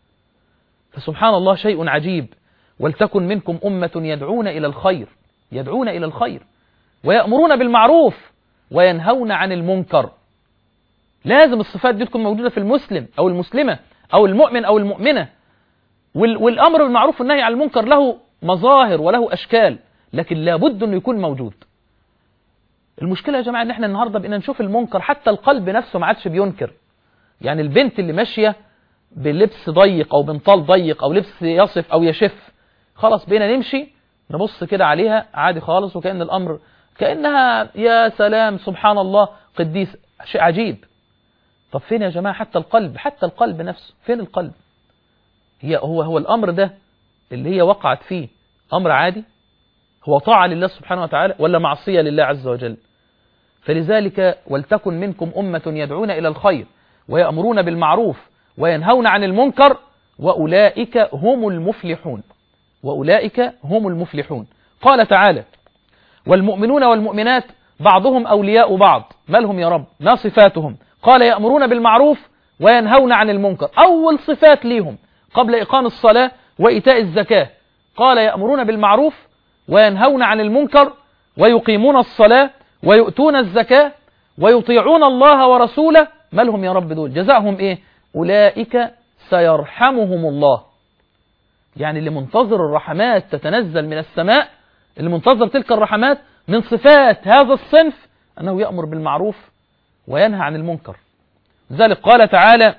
فسبحان الله شيء عجيب. ولتكن منكم أمة يدعون إلى الخير يدعون إلى الخير ويأمرون بالمعروف وينهون عن المنكر. لازم الصفات دي تكون موجودة في المسلم أو المسلمة أو المؤمن أو المؤمنة. والأمر بالمعروف والنهي عن المنكر له مظاهر وله أشكال، لكن لابد أنه يكون موجود. المشكلة يا جماعة أن احنا النهاردة بقينا نشوف المنكر، حتى القلب نفسه ما عادش بينكر. يعني البنت اللي ماشية بلبس ضيق أو بنطال ضيق أو لبس يصف أو يشف، خلاص بقينا نمشي نبص كده عليها عادي خالص، وكأن الأمر كأنها يا سلام سبحان الله قديس، شيء عجيب. طب فين يا جماعة حتى القلب حتى القلب نفسه؟ فين القلب؟ هي هو هو الأمر ده اللي هي وقعت فيه أمر عادي؟ هو طاعة لله سبحانه وتعالى ولا معصية لله عز وجل؟ فلذلك ولتكن منكم أمة يدعون إلى الخير ويأمرون بالمعروف وينهون عن المنكر وأولئك هم المفلحون وأولئك هم المفلحون. قال تعالى: والمؤمنون والمؤمنات بعضهم أولياء بعض. ما لهم يا رب؟ ما صفاتهم؟ قال: يأمرون بالمعروف وينهون عن المنكر. أول صفات ليهم قبل إقام الصلاة وإيتاء الزكاة، قال: يأمرون بالمعروف وينهون عن المنكر ويقيمون الصلاة ويؤتون الزكاة ويطيعون الله ورسوله. ما لهم يا رب دول؟ جزاؤهم إيه؟ أولئك سيرحمهم الله. يعني اللي منتظر الرحمات تتنزل من السماء، اللي منتظر تلك الرحمات، من صفات هذا الصنف أنه يأمر بالمعروف وينهى عن المنكر. لذلك قال تعالى: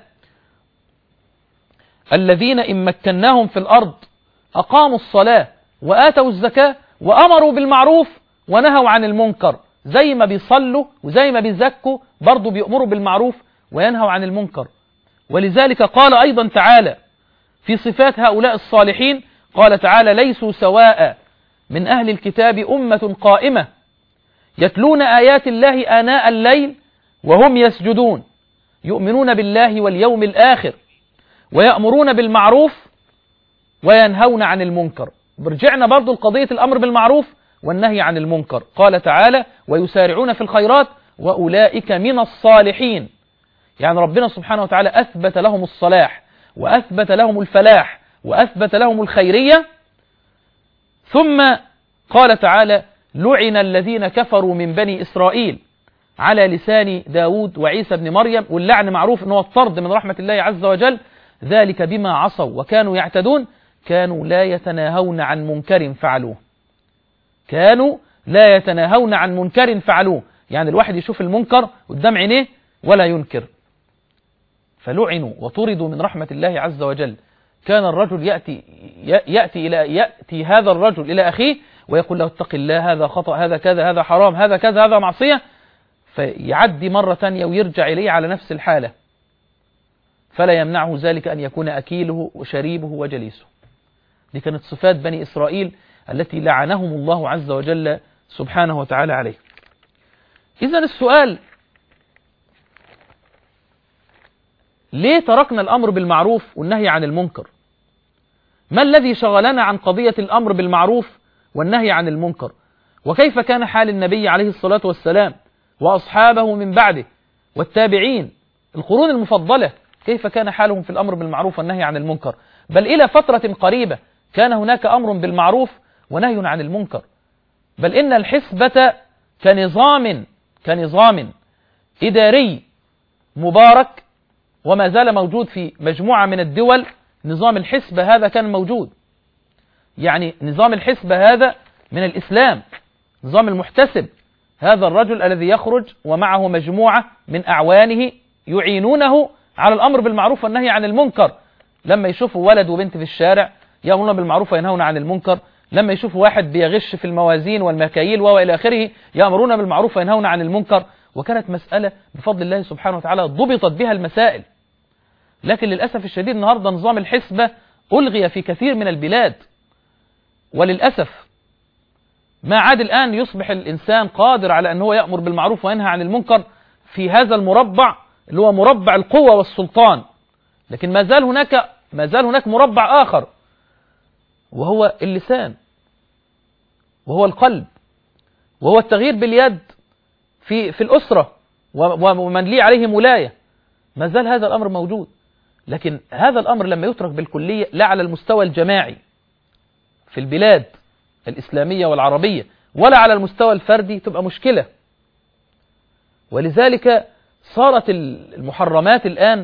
الذين إن مكناهم في الأرض أقاموا الصلاة وآتوا الزكاة وأمروا بالمعروف ونهوا عن المنكر. زي ما بيصلوا وزي ما بيزكوا برضو بيأمروا بالمعروف وينهوا عن المنكر. ولذلك قال أيضا تعالى في صفات هؤلاء الصالحين، قال تعالى: ليسوا سواء من أهل الكتاب أمة قائمة يتلون آيات الله آناء الليل وهم يسجدون يؤمنون بالله واليوم الآخر ويأمرون بالمعروف وينهون عن المنكر. برجعنا برضو لقضية الأمر بالمعروف والنهي عن المنكر. قال تعالى: ويسارعون في الخيرات وأولئك من الصالحين. يعني ربنا سبحانه وتعالى أثبت لهم الصلاح وأثبت لهم الفلاح وأثبت لهم الخيرية. ثم قال تعالى: لعن الذين كفروا من بني إسرائيل على لسان داود وعيسى بن مريم. واللعن معروف أنه الطرد من رحمة الله عز وجل، ذلك بما عصوا وكانوا يعتدون كانوا لا يتناهون عن منكر فعلوه كانوا لا يتناهون عن منكر فعلوه يعني الواحد يشوف المنكر قدام عينيه ولا ينكر. فلعنوا وطردوا من رحمة الله عز وجل كان الرجل يأتي, يأتي, إلى يأتي هذا الرجل إلى أخيه ويقول له اتق الله، هذا خطأ، هذا كذا، هذا حرام، هذا كذا، هذا معصية، فيعدي مرة تانية ويرجع إليه على نفس الحالة، فلا يمنعه ذلك أن يكون أكيله وشريبه وجليسه. دي كانت صفات بني إسرائيل التي لعنهم الله عز وجل سبحانه وتعالى عليه. إذن السؤال: ليه تركنا الأمر بالمعروف والنهي عن المنكر؟ ما الذي شغلنا عن قضية الأمر بالمعروف والنهي عن المنكر؟ وكيف كان حال النبي عليه الصلاة والسلام وأصحابه من بعده والتابعين القرون المفضلة، كيف كان حالهم في الأمر بالمعروف والنهي عن المنكر؟ بل إلى فترة قريبة كان هناك أمر بالمعروف ونهي عن المنكر، بل إن الحسبة كنظام كنظام إداري مبارك وما زال موجود في مجموعة من الدول. نظام الحسبة هذا كان موجود، يعني نظام الحسبة هذا من الإسلام، نظام المحتسب، هذا الرجل الذي يخرج ومعه مجموعة من أعوانه يعينونه على الأمر بالمعروف والنهي عن المنكر. لما يشوفوا ولد وبنت في الشارع يأمرون بالمعروف وينهون عن المنكر، لما يشوفوا واحد بيغش في الموازين والمكاييل وإلى آخره يأمرون بالمعروف وينهون عن المنكر. وكانت مسألة بفضل الله سبحانه وتعالى ضبطت بها المسائل. لكن للأسف الشديد النهاردة نظام الحسبة ألغي في كثير من البلاد، وللأسف ما عاد الآن يصبح الإنسان قادر على أن هو يأمر بالمعروف وينهى عن المنكر في هذا المربع اللي هو مربع القوة والسلطان. لكن ما زال هناك ما زال هناك مربع آخر، وهو اللسان، وهو القلب، وهو التغيير باليد في في الأسرة ومن لي عليه ولاية. ما زال هذا الأمر موجود، لكن هذا الأمر لما يترك بالكلية لا على المستوى الجماعي في البلاد الإسلامية والعربية ولا على المستوى الفردي تبقى مشكلة. ولذلك صارت المحرمات الآن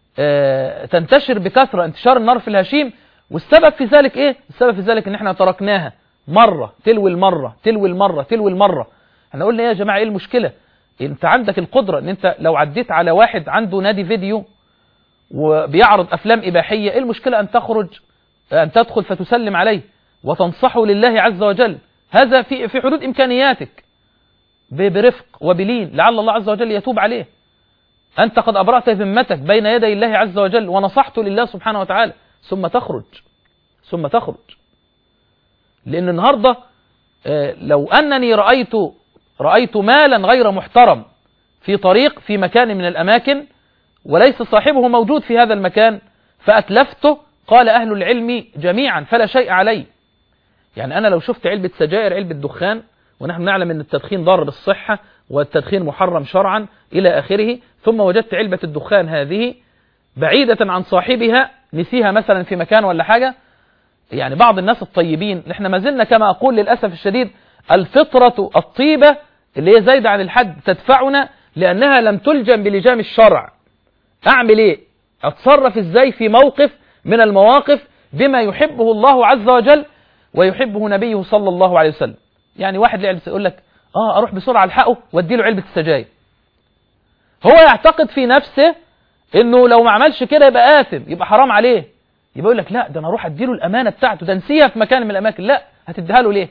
تنتشر بكثرة انتشار النار في الهشيم. والسبب في ذلك إيه؟ السبب في ذلك إن إحنا تركناها مرة تلو المرة تلو المرة تلو المرة. احنا قلنا يا جماعة إيه المشكلة؟ أنت عندك القدرة إن أنت لو عديت على واحد عنده نادي فيديو وبيعرض أفلام إباحية، إيه المشكلة أن تخرج أن تدخل فتسلم عليه وتنصحه لله عز وجل؟ هذا في في حدود إمكانياتك برفق وبلين، لعل الله عز وجل يتوب عليه. أنت قد أبرأت ذمتك بين يدي الله عز وجل ونصحته لله سبحانه وتعالى، ثم تخرج ثم تخرج لأن النهاردة لو أنني رأيت رأيت مالا غير محترم في طريق في مكان من الأماكن وليس صاحبه موجود في هذا المكان فأتلفته، قال أهل العلم جميعا فلا شيء علي. يعني أنا لو شفت علبة سجائر، علبة دخان، ونحن نعلم أن التدخين ضار بالصحة والتدخين محرم شرعا إلى آخره، ثم وجدت علبة الدخان هذه بعيدة عن صاحبها، نسيها مثلا في مكان ولا حاجة، يعني بعض الناس الطيبين، نحن ما زلنا كما أقول للأسف الشديد الفطرة الطيبة اللي هي زايدة عن الحد تدفعنا لأنها لم تلجم بلجام الشرع. أعمل إيه؟ أتصرف إزاي في موقف من المواقف بما يحبه الله عز وجل ويحبه نبيه صلى الله عليه وسلم؟ يعني واحد لعب يقول لك آه أروح بسرعة الحقه وادي له علبة السجاير. هو يعتقد في نفسه إنه لو ما عملش كده يبقى آثم، يبقى حرام عليه، يبقى يقول لك لا ده أنا أروح أدي له الأمانة بتاعته، ده نسيها في مكان من الأماكن. لا، هتديها له ليه؟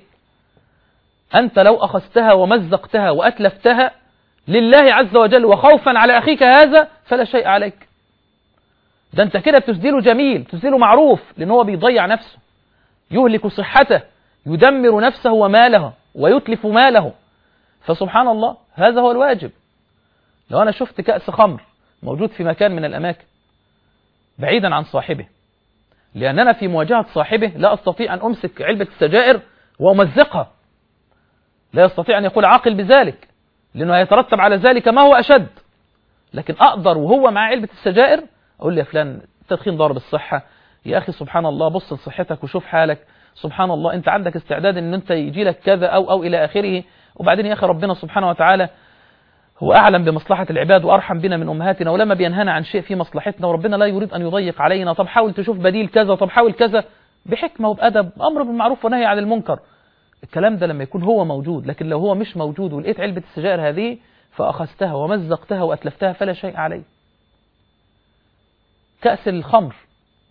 أنت لو أخذتها ومزقتها وأتلفتها لله عز وجل وخوفا على أخيك هذا فلا شيء عليك. ده أنت كده بتسديله جميل، بتسديله معروف، لأن هو بيضيع نفسه، يهلك صحته، يدمر نفسه وماله ويتلف ماله. فسبحان الله هذا هو الواجب. لو أنا شفت كأس خمر موجود في مكان من الأماكن بعيدا عن صاحبه، لأن أنا في مواجهة صاحبه لا أستطيع أن أمسك علبة السجائر وأمزقها، لا يستطيع أن يقول عاقل بذلك، لأنه هيترتب على ذلك ما هو أشد. لكن أقدر وهو مع علبة السجائر أقول لي يا فلان التدخين ضار بالصحة، يا أخي سبحان الله بص لصحتك وشوف حالك، سبحان الله أنت عندك استعداد أن أنت يجي لك كذا أو أو إلى آخره. وبعدين يا أخي ربنا سبحانه وتعالى هو أعلم بمصلحة العباد وأرحم بنا من أمهاتنا، ولما بينهانا عن شيء في مصلحتنا وربنا لا يريد أن يضيق علينا، طب حاول تشوف بديل كذا، طب حاول كذا، بحكمة وبأدب، أمر بالمعروف ونهي عن المنكر. الكلام ده لما يكون هو موجود. لكن لو هو مش موجود ولقيت علبة السجائر هذه فأخذتها ومزقتها وأتلفتها فلا شيء علي. كأس الخمر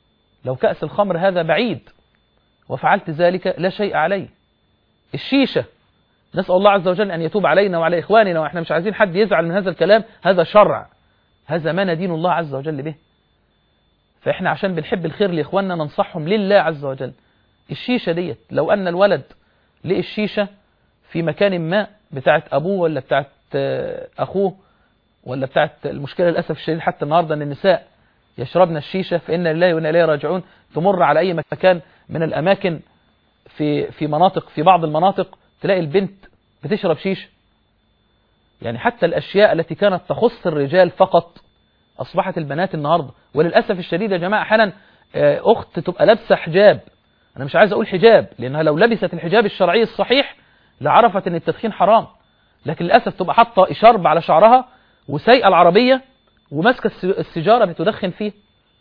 لو كأس الخمر هذا بعيد وفعلت ذلك لا شيء علي. الشيشة نسأل الله عز وجل أن يتوب علينا وعلى إخواننا، وإحنا مش عايزين حد يزعل من هذا الكلام، هذا شرع، هذا ما ندين الله عز وجل به. فإحنا عشان بنحب الخير لإخواننا ننصحهم لله عز وجل. الشيشة ديت لو أن الولد لقى الشيشة في مكان ما بتاعت أبوه ولا بتاعت أخوه ولا بتاعت، المشكلة للأسف الشديد حتى النهاردة أن النساء يشربن الشيشة، فإن لله وإنا إليه راجعون. تمر على أي مكان من الأماكن في في مناطق، في بعض المناطق تلاقي البنت بتشرب شيشة. يعني حتى الأشياء التي كانت تخص الرجال فقط أصبحت البنات النهاردة. وللأسف الشديد يا جماعة أحيانا أخت تبقى لابسة حجاب، أنا مش عايز أقول حجاب لأنها لو لبست الحجاب الشرعي الصحيح لعرفت أن التدخين حرام، لكن للأسف تبقى حاطة إشارب على شعرها وسايقة العربية وماسكة السيجارة بتدخن فيه،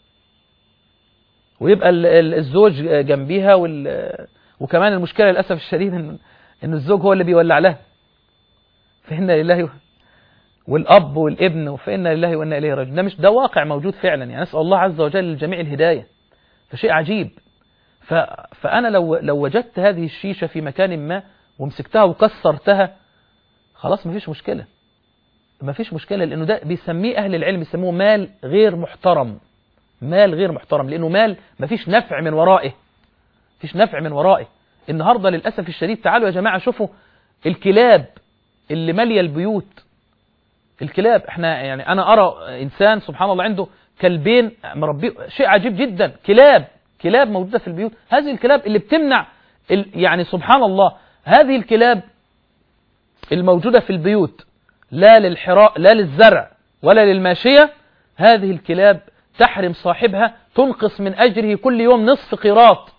ويبقى الزوج جنبيها وال... وكمان المشكلة للأسف الشديد إن... إن الزوج هو اللي بيولع لها. فإنا لله والأب والابن فإنا لله وإنا إليه راجعون. ده مش ده واقع موجود فعلا، يعني نسأل الله عز وجل للجميع الهداية. فشيء عجيب. ف... فأنا لو لو وجدت هذه الشيشة في مكان ما ومسكتها وكسرتها خلاص مفيش مشكلة، مفيش مشكلة، لأنه ده بيسميه أهل العلم بيسموه مال غير محترم، مال غير محترم، لأنه مال مفيش نفع من ورائه، مفيش نفع من ورائه. النهاردة للأسف الشديد تعالوا يا جماعة شوفوا الكلاب اللي مالية البيوت. الكلاب احنا يعني أنا أرى إنسان سبحان الله عنده كلبين مربيه، شيء عجيب جدا، كلاب كلاب موجودة في البيوت. هذه الكلاب اللي بتمنع يعني سبحان الله، هذه الكلاب الموجودة في البيوت لا للحراء لا للزرع ولا للماشية، هذه الكلاب تحرم صاحبها، تنقص من أجره كل يوم نصف قيراط.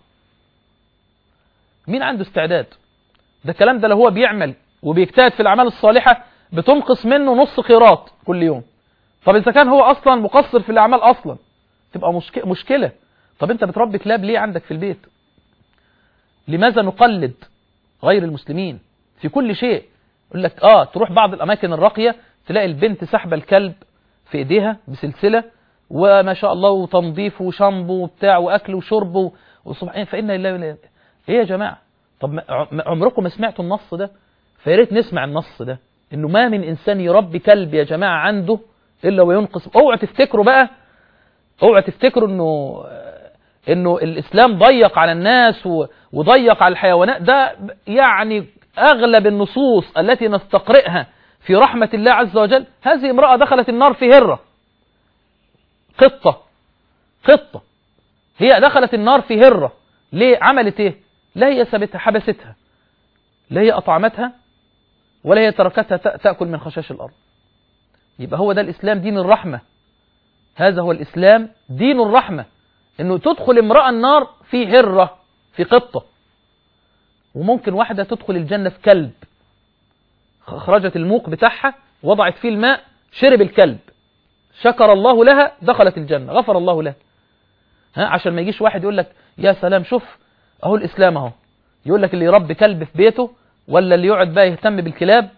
مين عنده استعداد؟ ده الكلام ده لو هو بيعمل وبيجتهد في الأعمال الصالحة بتنقص منه نص قيراط كل يوم. طب إذا كان هو أصلا مقصر في الأعمال أصلا تبقى مشك... مشكلة. طب أنت بتربي كلاب ليه عندك في البيت؟ لماذا نقلد غير المسلمين في كل شيء؟ يقول لك آه تروح بعض الأماكن الراقية تلاقي البنت سحبة الكلب في إيديها بسلسلة وما شاء الله وتنظيف وشامبو وبتاع وأكل وشرب وصبحين، فإنا لله وإنا إليه. إيه يا جماعة؟ طب عمركم ما سمعتوا النص ده؟ فياريت نسمع النص ده، إنه ما من إنسان يربي كلب يا جماعة عنده إلا وينقص. اوعوا تفتكروا بقى، اوعوا تفتكروا إنه إنه الإسلام ضيق على الناس وضيق على الحيوانات. ده يعني أغلب النصوص التي نستقرئها في رحمة الله عز وجل. هذه امرأة دخلت النار في هرة، قطة قطة هي دخلت النار في هرة. ليه؟ عملت ايه؟ لا هي سابتها حبستها، لا هي أطعمتها ولا هي تركتها تأكل من خشاش الأرض. يبقى هو ده الإسلام، دين الرحمة. هذا هو الإسلام دين الرحمة، إنه تدخل امرأة النار في هرة في قطة. وممكن واحدة تدخل الجنة في كلب، خرجت الموق بتاعها وضعت فيه الماء شرب الكلب، شكر الله لها دخلت الجنة، غفر الله لها. ها عشان ما يجيش واحد يقول لك يا سلام شوف اهو الإسلام اهو، يقول لك اللي يربي كلب في بيته ولا اللي يقعد بقى يهتم بالكلاب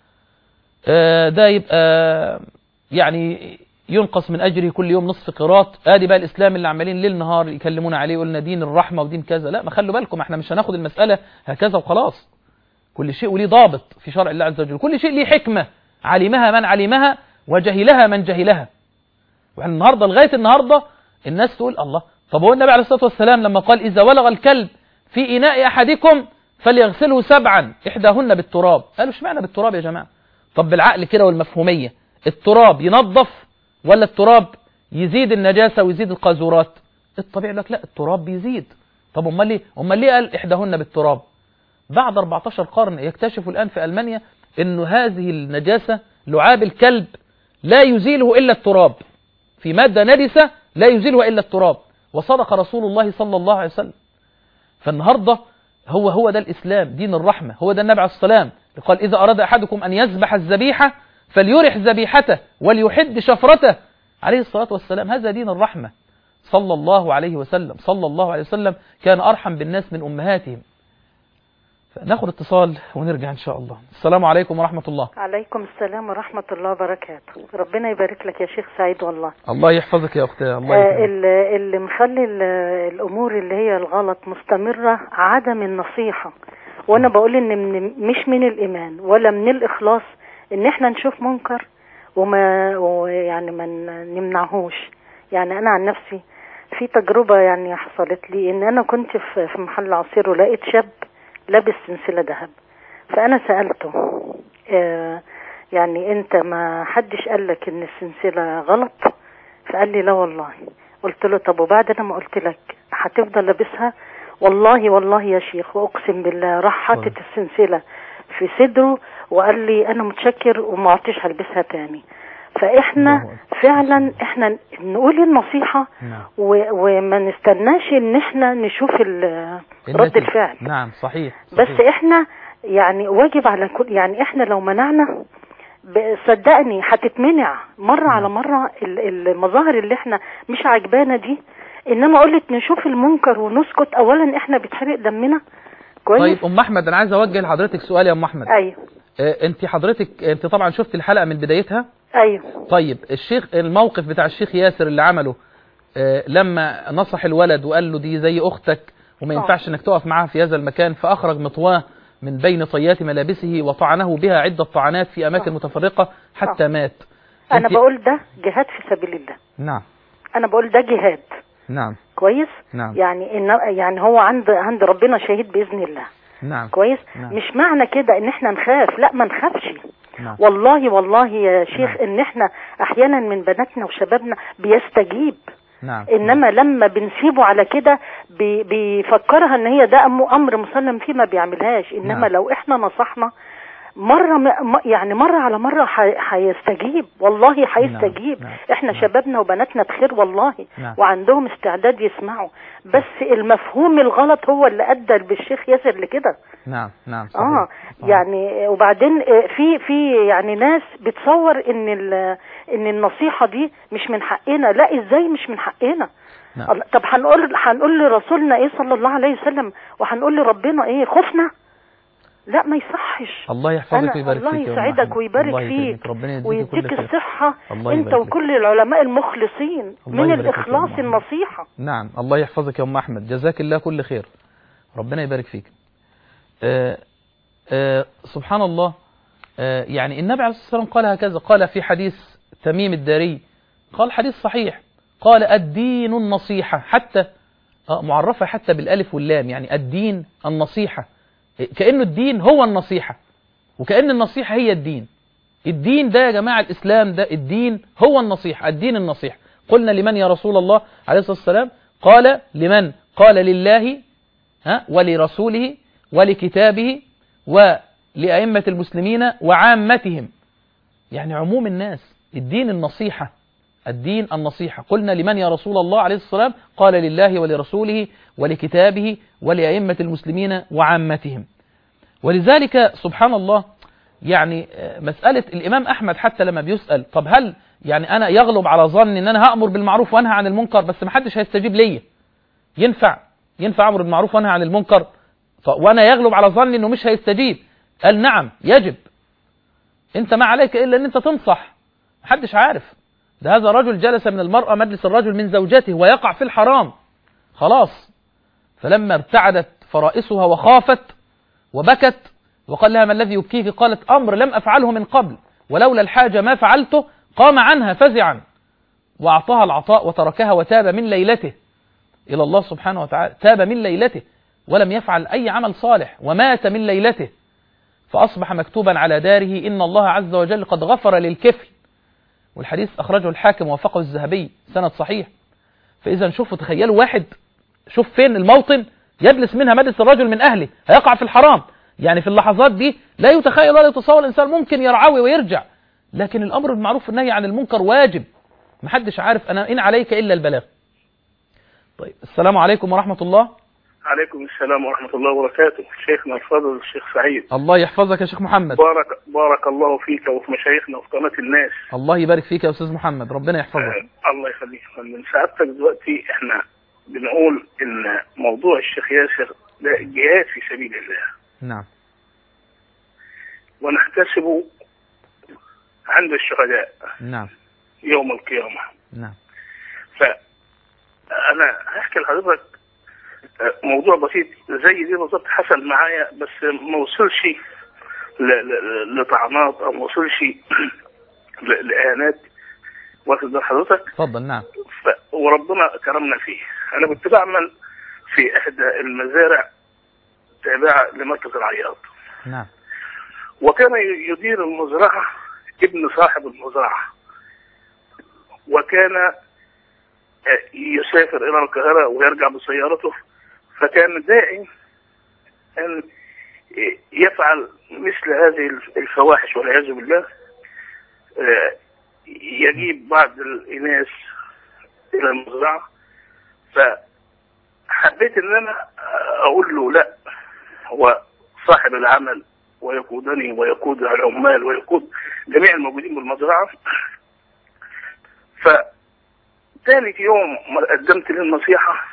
آه ده يبقى يعني ينقص من أجره كل يوم نصف قيراط. ادي بقى الإسلام اللي عمالين ليل نهار يكلمونا عليه، يقولنا دين الرحمة ودين كذا. لا، ما خلوا بالكم، احنا مش هناخد المسألة هكذا وخلاص. كل شيء وليه ضابط في شرع الله عز وجل، كل شيء ليه حكمة علمها من علمها وجهلها من جهلها. واحنا النهاردة لغاية النهاردة الناس تقول الله، طب هو النبي عليه الصلاة والسلام لما قال إذا ولغ الكلب في إناء أحدكم فليغسله سبعا إحداهن بالتراب، قالوا اشمعنى بالتراب يا جماعة؟ طب بالعقل كده والمفهومية، التراب ينظف ولا التراب يزيد النجاسة ويزيد القاذورات؟ الطبيعي لك لا، التراب بيزيد. طب امال ليه؟ امال ليه قال إحداهن بالتراب؟ بعد أربعة عشر قرن يكتشفوا الآن في ألمانيا إنه هذه النجاسة لعاب الكلب لا يزيله إلا التراب، في مادة نجسة لا يزيلها إلا التراب. وصدق رسول الله صلى الله عليه وسلم. فالنهاردة هو هو ده الإسلام دين الرحمة، هو ده النبي عليه السلام قال إذا أراد أحدكم أن يذبح الذبيحة فليرح ذبيحته وليحد شفرته عليه الصلاة والسلام. هذا دين الرحمة صلى الله عليه وسلم. صلى الله عليه وسلم كان أرحم بالناس من أمهاتهم. ناخد اتصال ونرجع ان شاء الله. السلام عليكم ورحمة الله. عليكم السلام ورحمة الله وبركاته. ربنا يبارك لك يا شيخ سعيد والله. الله يحفظك يا اختي. الله آه يكرمك. اللي, اللي مخلي الامور اللي هي الغلط مستمرة عدم النصيحة، وانا بقول ان من مش من الايمان ولا من الاخلاص ان احنا نشوف منكر وما ويعني ما نمنعهوش. يعني انا عن نفسي في تجربة يعني حصلت لي، ان انا كنت في محل عصير ولقيت شاب لابس سلسلة ذهب، فانا سألته آه يعني انت ما حدش قالك ان السلسلة غلط؟ فقال لي لا والله. قلت له طب وبعد انا ما قلت لك هتفضل لابسها؟ والله والله يا شيخ واقسم بالله راح حاطط السلسلة في صدره وقال لي انا متشكر وما عدتش هلبسها تاني. فاحنا فعلا احنا نقول النصيحة وما نستناش ان احنا نشوف رد الفعل. نعم صحيح, صحيح بس احنا يعني واجب على كل، يعني احنا لو منعنا صدقني هتتمنع مرة على مرة المظاهر اللي احنا مش عجبانا دي. انما قلت نشوف المنكر ونسكت، اولا احنا بيتحرق دمنا كويس. طيب ام احمد انا عايز اوجه لحضرتك سؤال يا ام احمد. ايوه. اه انت حضرتك انت طبعا شفت الحلقة من بدايتها. ايوه. طيب الشيخ الموقف بتاع الشيخ ياسر اللي عمله اه لما نصح الولد وقال له دي زي اختك وما ينفعش انك تقف معاها في هذا المكان، فاخرج مطواه من بين طيات ملابسه وطعنه بها عدة طعنات في اماكن أوه. متفرقة حتى أوه. مات. انا بقول ده جهاد في سبيل الله. نعم. انا بقول ده جهاد. نعم. كويس. نعم. يعني إن يعني هو عند عند ربنا شهيد باذن الله. نعم. كويس. نعم. مش معنى كده ان احنا نخاف، لا ما نخافش. نعم. والله والله يا شيخ نعم. ان احنا احيانا من بناتنا وشبابنا بيستجيب. نعم. انما نعم. لما بنسيبه على كده بي بيفكرها ان هي ده امر مسلم فيه ما بيعملهاش. انما نعم. لو احنا نصحنا مرة م... يعني مرة على مرة هيستجيب. والله هيستجيب. نعم. احنا نعم. شبابنا وبناتنا بخير والله. نعم. وعندهم استعداد يسمعوا، بس المفهوم الغلط هو اللي ادى بالشيخ ياسر لكده. نعم نعم صحيح. اه يعني وبعدين في في يعني ناس بتصور ان ان النصيحة دي مش من حقنا. لا ازاي مش من حقنا؟ نعم. طب هنقول هنقول لرسولنا ايه صلى الله عليه وسلم وهنقول لربنا ايه؟ خوفنا؟ لا ما يصحش. الله يحفظك ويبارك فيك. الله يسعدك ويبارك فيك ويديك الصحة انت وكل العلماء المخلصين من الاخلاص النصيحة. نعم الله يحفظك يا ام احمد، جزاك الله كل خير، ربنا يبارك فيك. آآ آآ سبحان الله. يعني النبي عليه الصلاة والسلام قال هكذا، قال في حديث تميم الداري، قال حديث صحيح، قال الدين النصيحة، حتى معرفة حتى بالالف واللام، يعني الدين النصيحة، كأنه الدين هو النصيحة، وكأن النصيحة هي الدين. الدين ده يا جماعة الإسلام ده الدين هو النصيحة، الدين النصيحة. قلنا لمن يا رسول الله عليه الصلاة والسلام؟ قال لمن؟ قال لله ها ولرسوله ولكتابه ولأئمة المسلمين وعامتهم، يعني عموم الناس. الدين النصيحة، الدين النصيحة. قلنا لمن يا رسول الله عليه الصلاة والسلام؟ قال لله ولرسوله ولكتابه ولأئمة المسلمين وعامتهم. ولذلك سبحان الله يعني مسألة الإمام أحمد حتى لما بيسأل طب هل يعني أنا يغلب على ظن إن أنا هأمر بالمعروف وأنهى عن المنكر بس محدش هيستجيب لي، ينفع ينفع أمر بالمعروف وأنهى عن المنكر وأنا يغلب على ظن إنه مش هيستجيب؟ قال نعم يجب. أنت ما عليك إلا أن أنت تنصح، محدش عارف. ده هذا رجل جلس من المرأة مجلس الرجل من زوجته ويقع في الحرام خلاص، فلما ابتعدت فرائسها وخافت وبكت وقال لها ما الذي يبكيك؟ قالت أمر لم أفعله من قبل ولولا الحاجة ما فعلته. قام عنها فزعا وأعطاها العطاء وتركها وتاب من ليلته إلى الله سبحانه وتعالى، تاب من ليلته ولم يفعل أي عمل صالح ومات من ليلته، فأصبح مكتوبا على داره إن الله عز وجل قد غفر للكفل. والحديث أخرجه الحاكم ووافقه الذهبي سند صحيح. فإذا شوفوا تخيلوا واحد، شوف فين الموطن يجلس منها مجلس الرجل من أهله، هيقع في الحرام. يعني في اللحظات دي لا يتخيل ولا يتصور الإنسان ممكن يرعوي ويرجع، لكن الأمر بالمعروف والنهي عن المنكر واجب، محدش عارف. أنا إن عليك إلا البلاغ. طيب السلام عليكم ورحمة الله. عليكم السلام ورحمة الله وبركاته. شيخنا الفاضل الشيخ سعيد، الله يحفظك يا شيخ محمد. بارك بارك الله فيك وفي مشايخنا وفي قناة الناس. الله يبارك فيك يا أستاذ محمد، ربنا يحفظك. آه الله يخليك. من سعادتك دلوقتي احنا بنقول ان موضوع الشيخ ياسر ده جهاد في سبيل الله. نعم. ونحتسب عند الشهداء نعم. يوم القيامة. نعم. فأنا هحكي لحضرتك موضوع بسيط زي دي بالظبط حصل معايا، بس ما وصلش لطعنات أو ما وصلش لإهانات، واخد بال حضرتك؟ اتفضل. نعم. ف... وربنا كرمنا فيه. أنا كنت بعمل في إحدى المزارع تابعة لمركز العياط. نعم. وكان يدير المزرعة ابن صاحب المزرعة، وكان يسافر إلى القاهرة ويرجع بسيارته، فكان دائم أن يفعل مثل هذه الفواحش والعياذ بالله. يجيب بعض الإناث إلى المزرعة، فحبيت أن أنا أقول له لا، هو صاحب العمل ويقودني ويقود العمال ويقود جميع الموجودين بالمزرعة. فثالث يوم ما قدمت له النصيحة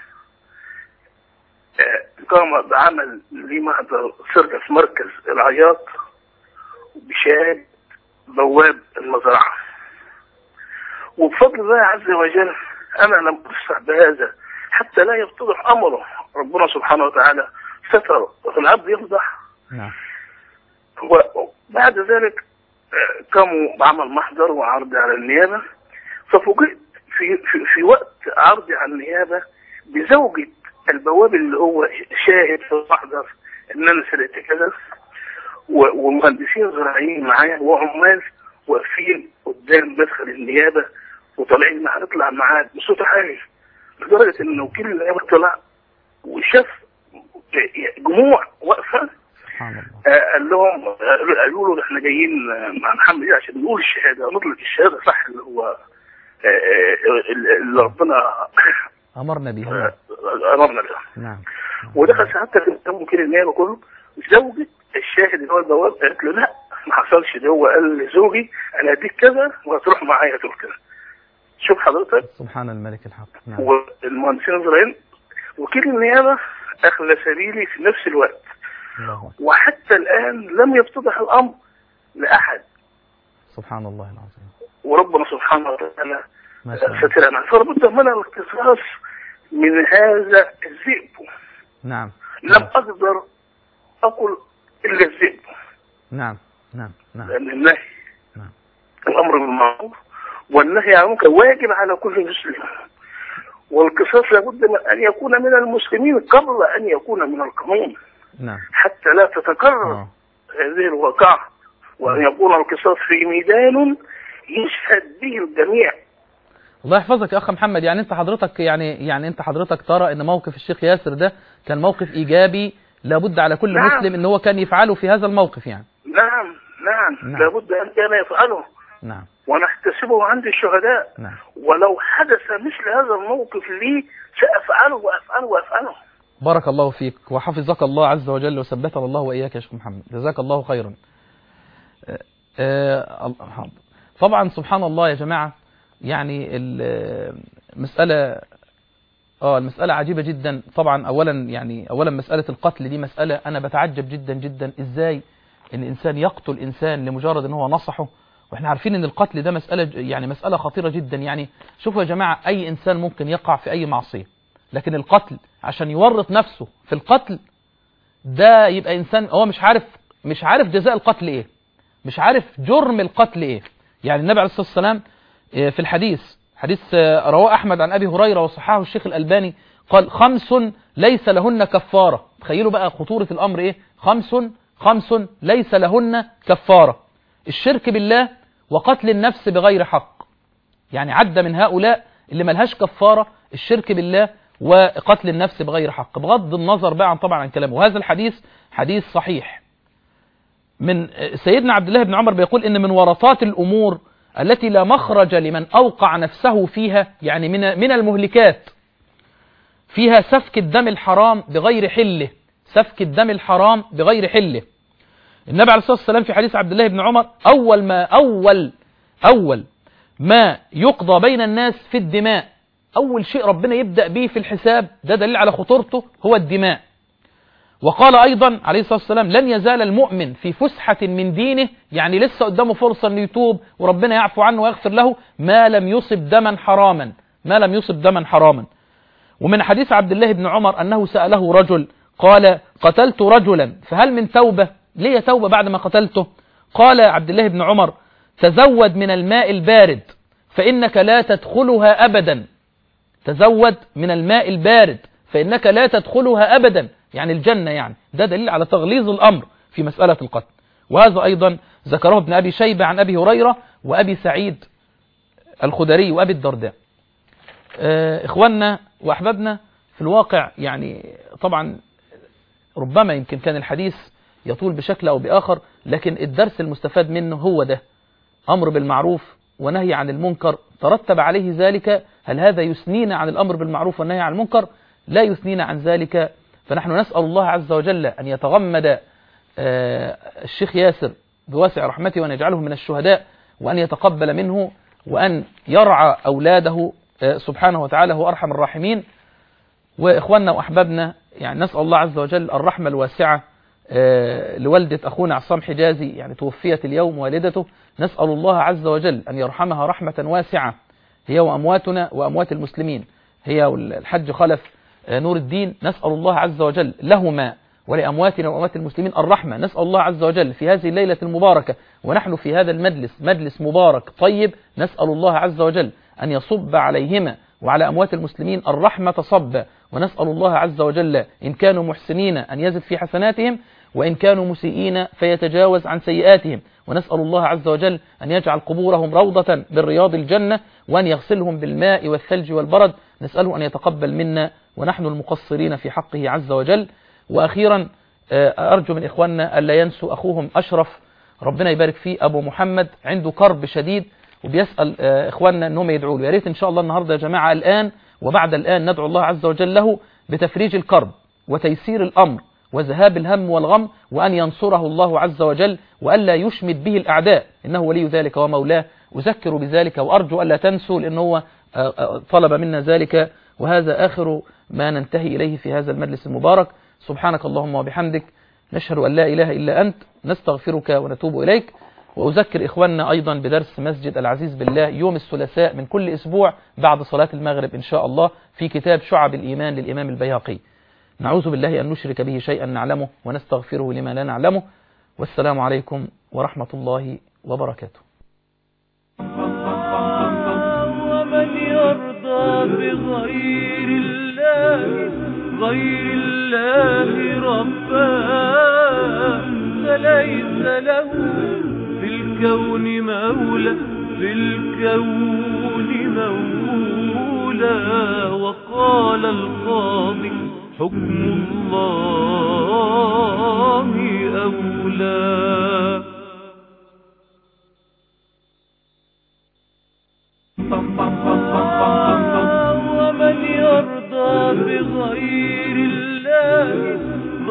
قام بعمل لي محضر سرقة في مركز العياط بشهادة بواب المزرعة، وبفضل الله عز وجل أنا لم أفصح بهذا حتى لا يفتضح أمره. ربنا سبحانه وتعالى ستر العبد يفضح. نعم. وبعد ذلك قاموا بعمل محضر وعرض على النيابة، ففوجئت في, في, في وقت عرضي على النيابة بزوجة البواب اللي هو شاهد في المحضر ان انا سرقت كذا، ومهندسين زراعيين معايا وعمال واقفين قدام مدخل النيابة وطالعين هنطلع معاه بصوت عالي، لدرجة ان وكيل النيابة طلع وشاف جموع واقفة. قال لهم قالوا له احنا جايين مع محمد عشان نقول الشهاده ونطلق الشهاده صح اللي هو اللي ربنا امرنا بها. امرنا بها. نعم. ودخل ساعتها في وكيل النيابه كله، زوجة الشاهد اللي هو البواب قالت له لا ما حصلش ده، هو قال لزوجي انا هديك كذا وهتروح معايا تركيا. شوف حضرتك سبحان الملك الحق. نعم. والمهندسين الزراعيين وكيل النيابه اخلى سبيلي في نفس الوقت. الله. وحتى الآن لم يفتضح الأمر لأحد. سبحان الله العظيم. وربنا سبحانه وتعالى سترنا، فلابد من الاقتصاص من هذا الذئب. نعم. لم أقدر أقول إلا الذئب. نعم. نعم. نعم. لأن النهي نعم. الأمر بالمعروف والنهي عن المنكر واجب على كل مسلم، والقصاص لابد من أن يكون من المسلمين قبل أن يكون من القانون. نعم. حتى لا تتكرر آه. هذه الواقعة، وأن يكون القصاص في ميدان يشهد به الجميع. الله يحفظك يا أخ محمد. يعني أنت حضرتك يعني يعني أنت حضرتك ترى أن موقف الشيخ ياسر ده كان موقف إيجابي لابد على كل نعم. مسلم أن هو كان يفعله في هذا الموقف يعني. نعم نعم, نعم. لابد أن كان يفعله. نعم. ونحتسبه عند الشهداء. نعم. ولو حدث مثل هذا الموقف لي سأفعله وأفعله وأفعله. بارك الله فيك وحفظك الله عز وجل وثبتنا الله وإياك يا شيخ محمد، جزاك الله خيرا. طبعا سبحان الله يا جماعة، يعني المسألة اه المسألة عجيبة جدا. طبعا أولا يعني أولا مسألة القتل دي مسألة أنا بتعجب جدا جدا إزاي إن إنسان يقتل إنسان لمجرد إن هو نصحه، وإحنا عارفين إن القتل ده مسألة يعني مسألة خطيرة جدا. يعني شوفوا يا جماعة، أي إنسان ممكن يقع في أي معصية، لكن القتل عشان يورط نفسه في القتل ده يبقى إنسان هو مش عارف مش عارف جزاء القتل إيه، مش عارف جرم القتل إيه. يعني النبي عليه الصلاة والسلام في الحديث حديث رواه أحمد عن أبي هريرة وصححه الشيخ الألباني قال خمس ليس لهن كفارة. تخيلوا بقى خطورة الأمر إيه، خمس خمس ليس لهن كفارة: الشرك بالله وقتل النفس بغير حق. يعني عدى من هؤلاء اللي ملهاش كفارة الشرك بالله وقتل النفس بغير حق، بغض النظر بقى عن طبعا عن كلامه. وهذا الحديث حديث صحيح. من سيدنا عبد الله بن عمر بيقول إن من ورطات الأمور التي لا مخرج لمن أوقع نفسه فيها، يعني من من المهلكات فيها سفك الدم الحرام بغير حله، سفك الدم الحرام بغير حله. النبي عليه الصلاة والسلام في حديث عبد الله بن عمر أول ما أول أول ما يقضى بين الناس في الدماء، أول شيء ربنا يبدأ به في الحساب، ده دليل على خطورته، هو الدماء. وقال أيضا عليه الصلاة والسلام لن يزال المؤمن في فسحة من دينه، يعني لسه قدامه فرصة أن يتوب وربنا يعفو عنه ويغفر له، ما لم يصب دما حراما ما لم يصب دما حراما. ومن حديث عبد الله بن عمر أنه سأله رجل قال قتلت رجلا فهل من توبة؟ ليه توبة بعد ما قتلته؟ قال عبد الله بن عمر تزود من الماء البارد فإنك لا تدخلها أبدا تزود من الماء البارد فإنك لا تدخلها أبدا، يعني الجنة. يعني ده دليل على تغليظ الأمر في مسألة القتل. وهذا أيضا ذكره ابن أبي شيبة عن أبي هريرة وأبي سعيد الخدري وأبي الدرداء. إخواننا وأحبابنا، في الواقع يعني طبعا ربما يمكن كان الحديث يطول بشكل أو بآخر، لكن الدرس المستفاد منه هو ده: أمر بالمعروف ونهي عن المنكر، ترتب عليه ذلك. هل هذا يثنينا عن الأمر بالمعروف والنهي عن المنكر؟ لا يثنينا عن ذلك. فنحن نسأل الله عز وجل أن يتغمد الشيخ ياسر بواسع رحمته وأن يجعله من الشهداء، وأن يتقبل منه، وأن يرعى أولاده سبحانه وتعالى، هو أرحم الراحمين. وإخواننا وأحبابنا، يعني نسأل الله عز وجل الرحمة الواسعة لوالدة أخونا عصام حجازي، يعني توفيت اليوم والدته. نسأل الله عز وجل أن يرحمها رحمة واسعة، هي وأمواتنا وأموات المسلمين، هي والحج خلف نور الدين. نسأل الله عز وجل لهما ولأمواتنا وأموات المسلمين الرحمة. نسأل الله عز وجل في هذه الليلة المباركة ونحن في هذا المجلس، مجلس مبارك طيب، نسأل الله عز وجل أن يصب عليهما وعلى أموات المسلمين الرحمة صبا. ونسأل الله عز وجل إن كانوا محسنين أن يزد في حسناتهم، وإن كانوا مسيئين فيتجاوز عن سيئاتهم. ونسأل الله عز وجل أن يجعل قبورهم روضة من رياض الجنة، وأن يغسلهم بالماء والثلج والبرد. نسأله أن يتقبل منا ونحن المقصرين في حقه عز وجل. وأخيرا أرجو من إخواننا ألا ينسوا أخوهم أشرف، ربنا يبارك فيه، أبو محمد، عنده كرب شديد وبيسأل إخواننا أنهم يدعوا له. يا ريت إن شاء الله النهاردة يا جماعة الآن وبعد الآن ندعو الله عز وجل له بتفريج الكرب وتيسير الأمر وذهاب الهم والغم، وأن ينصره الله عز وجل وألا يشمت به الأعداء، إنه ولي ذلك ومولاه. أذكر بذلك وأرجو ألا تنسوا، لأنه هو طلب منا ذلك. وهذا آخر ما ننتهي إليه في هذا المجلس المبارك. سبحانك اللهم وبحمدك، نشهد أن لا إله إلا أنت، نستغفرك ونتوب إليك. وأذكر إخواننا أيضا بدرس مسجد العزيز بالله يوم الثلاثاء من كل أسبوع بعد صلاة المغرب إن شاء الله، في كتاب شعب الإيمان للإمام البيهقي. نعوذ بالله أن نشرك به شيئا نعلمه، ونستغفره لما لا نعلمه. والسلام عليكم ورحمة الله وبركاته. ومن يرضى بغير الله غير الله ربا فليس له في الكون مولى في الكون مولى. وقال القاضي حكم الله أولى. ومن يرضى بغير الله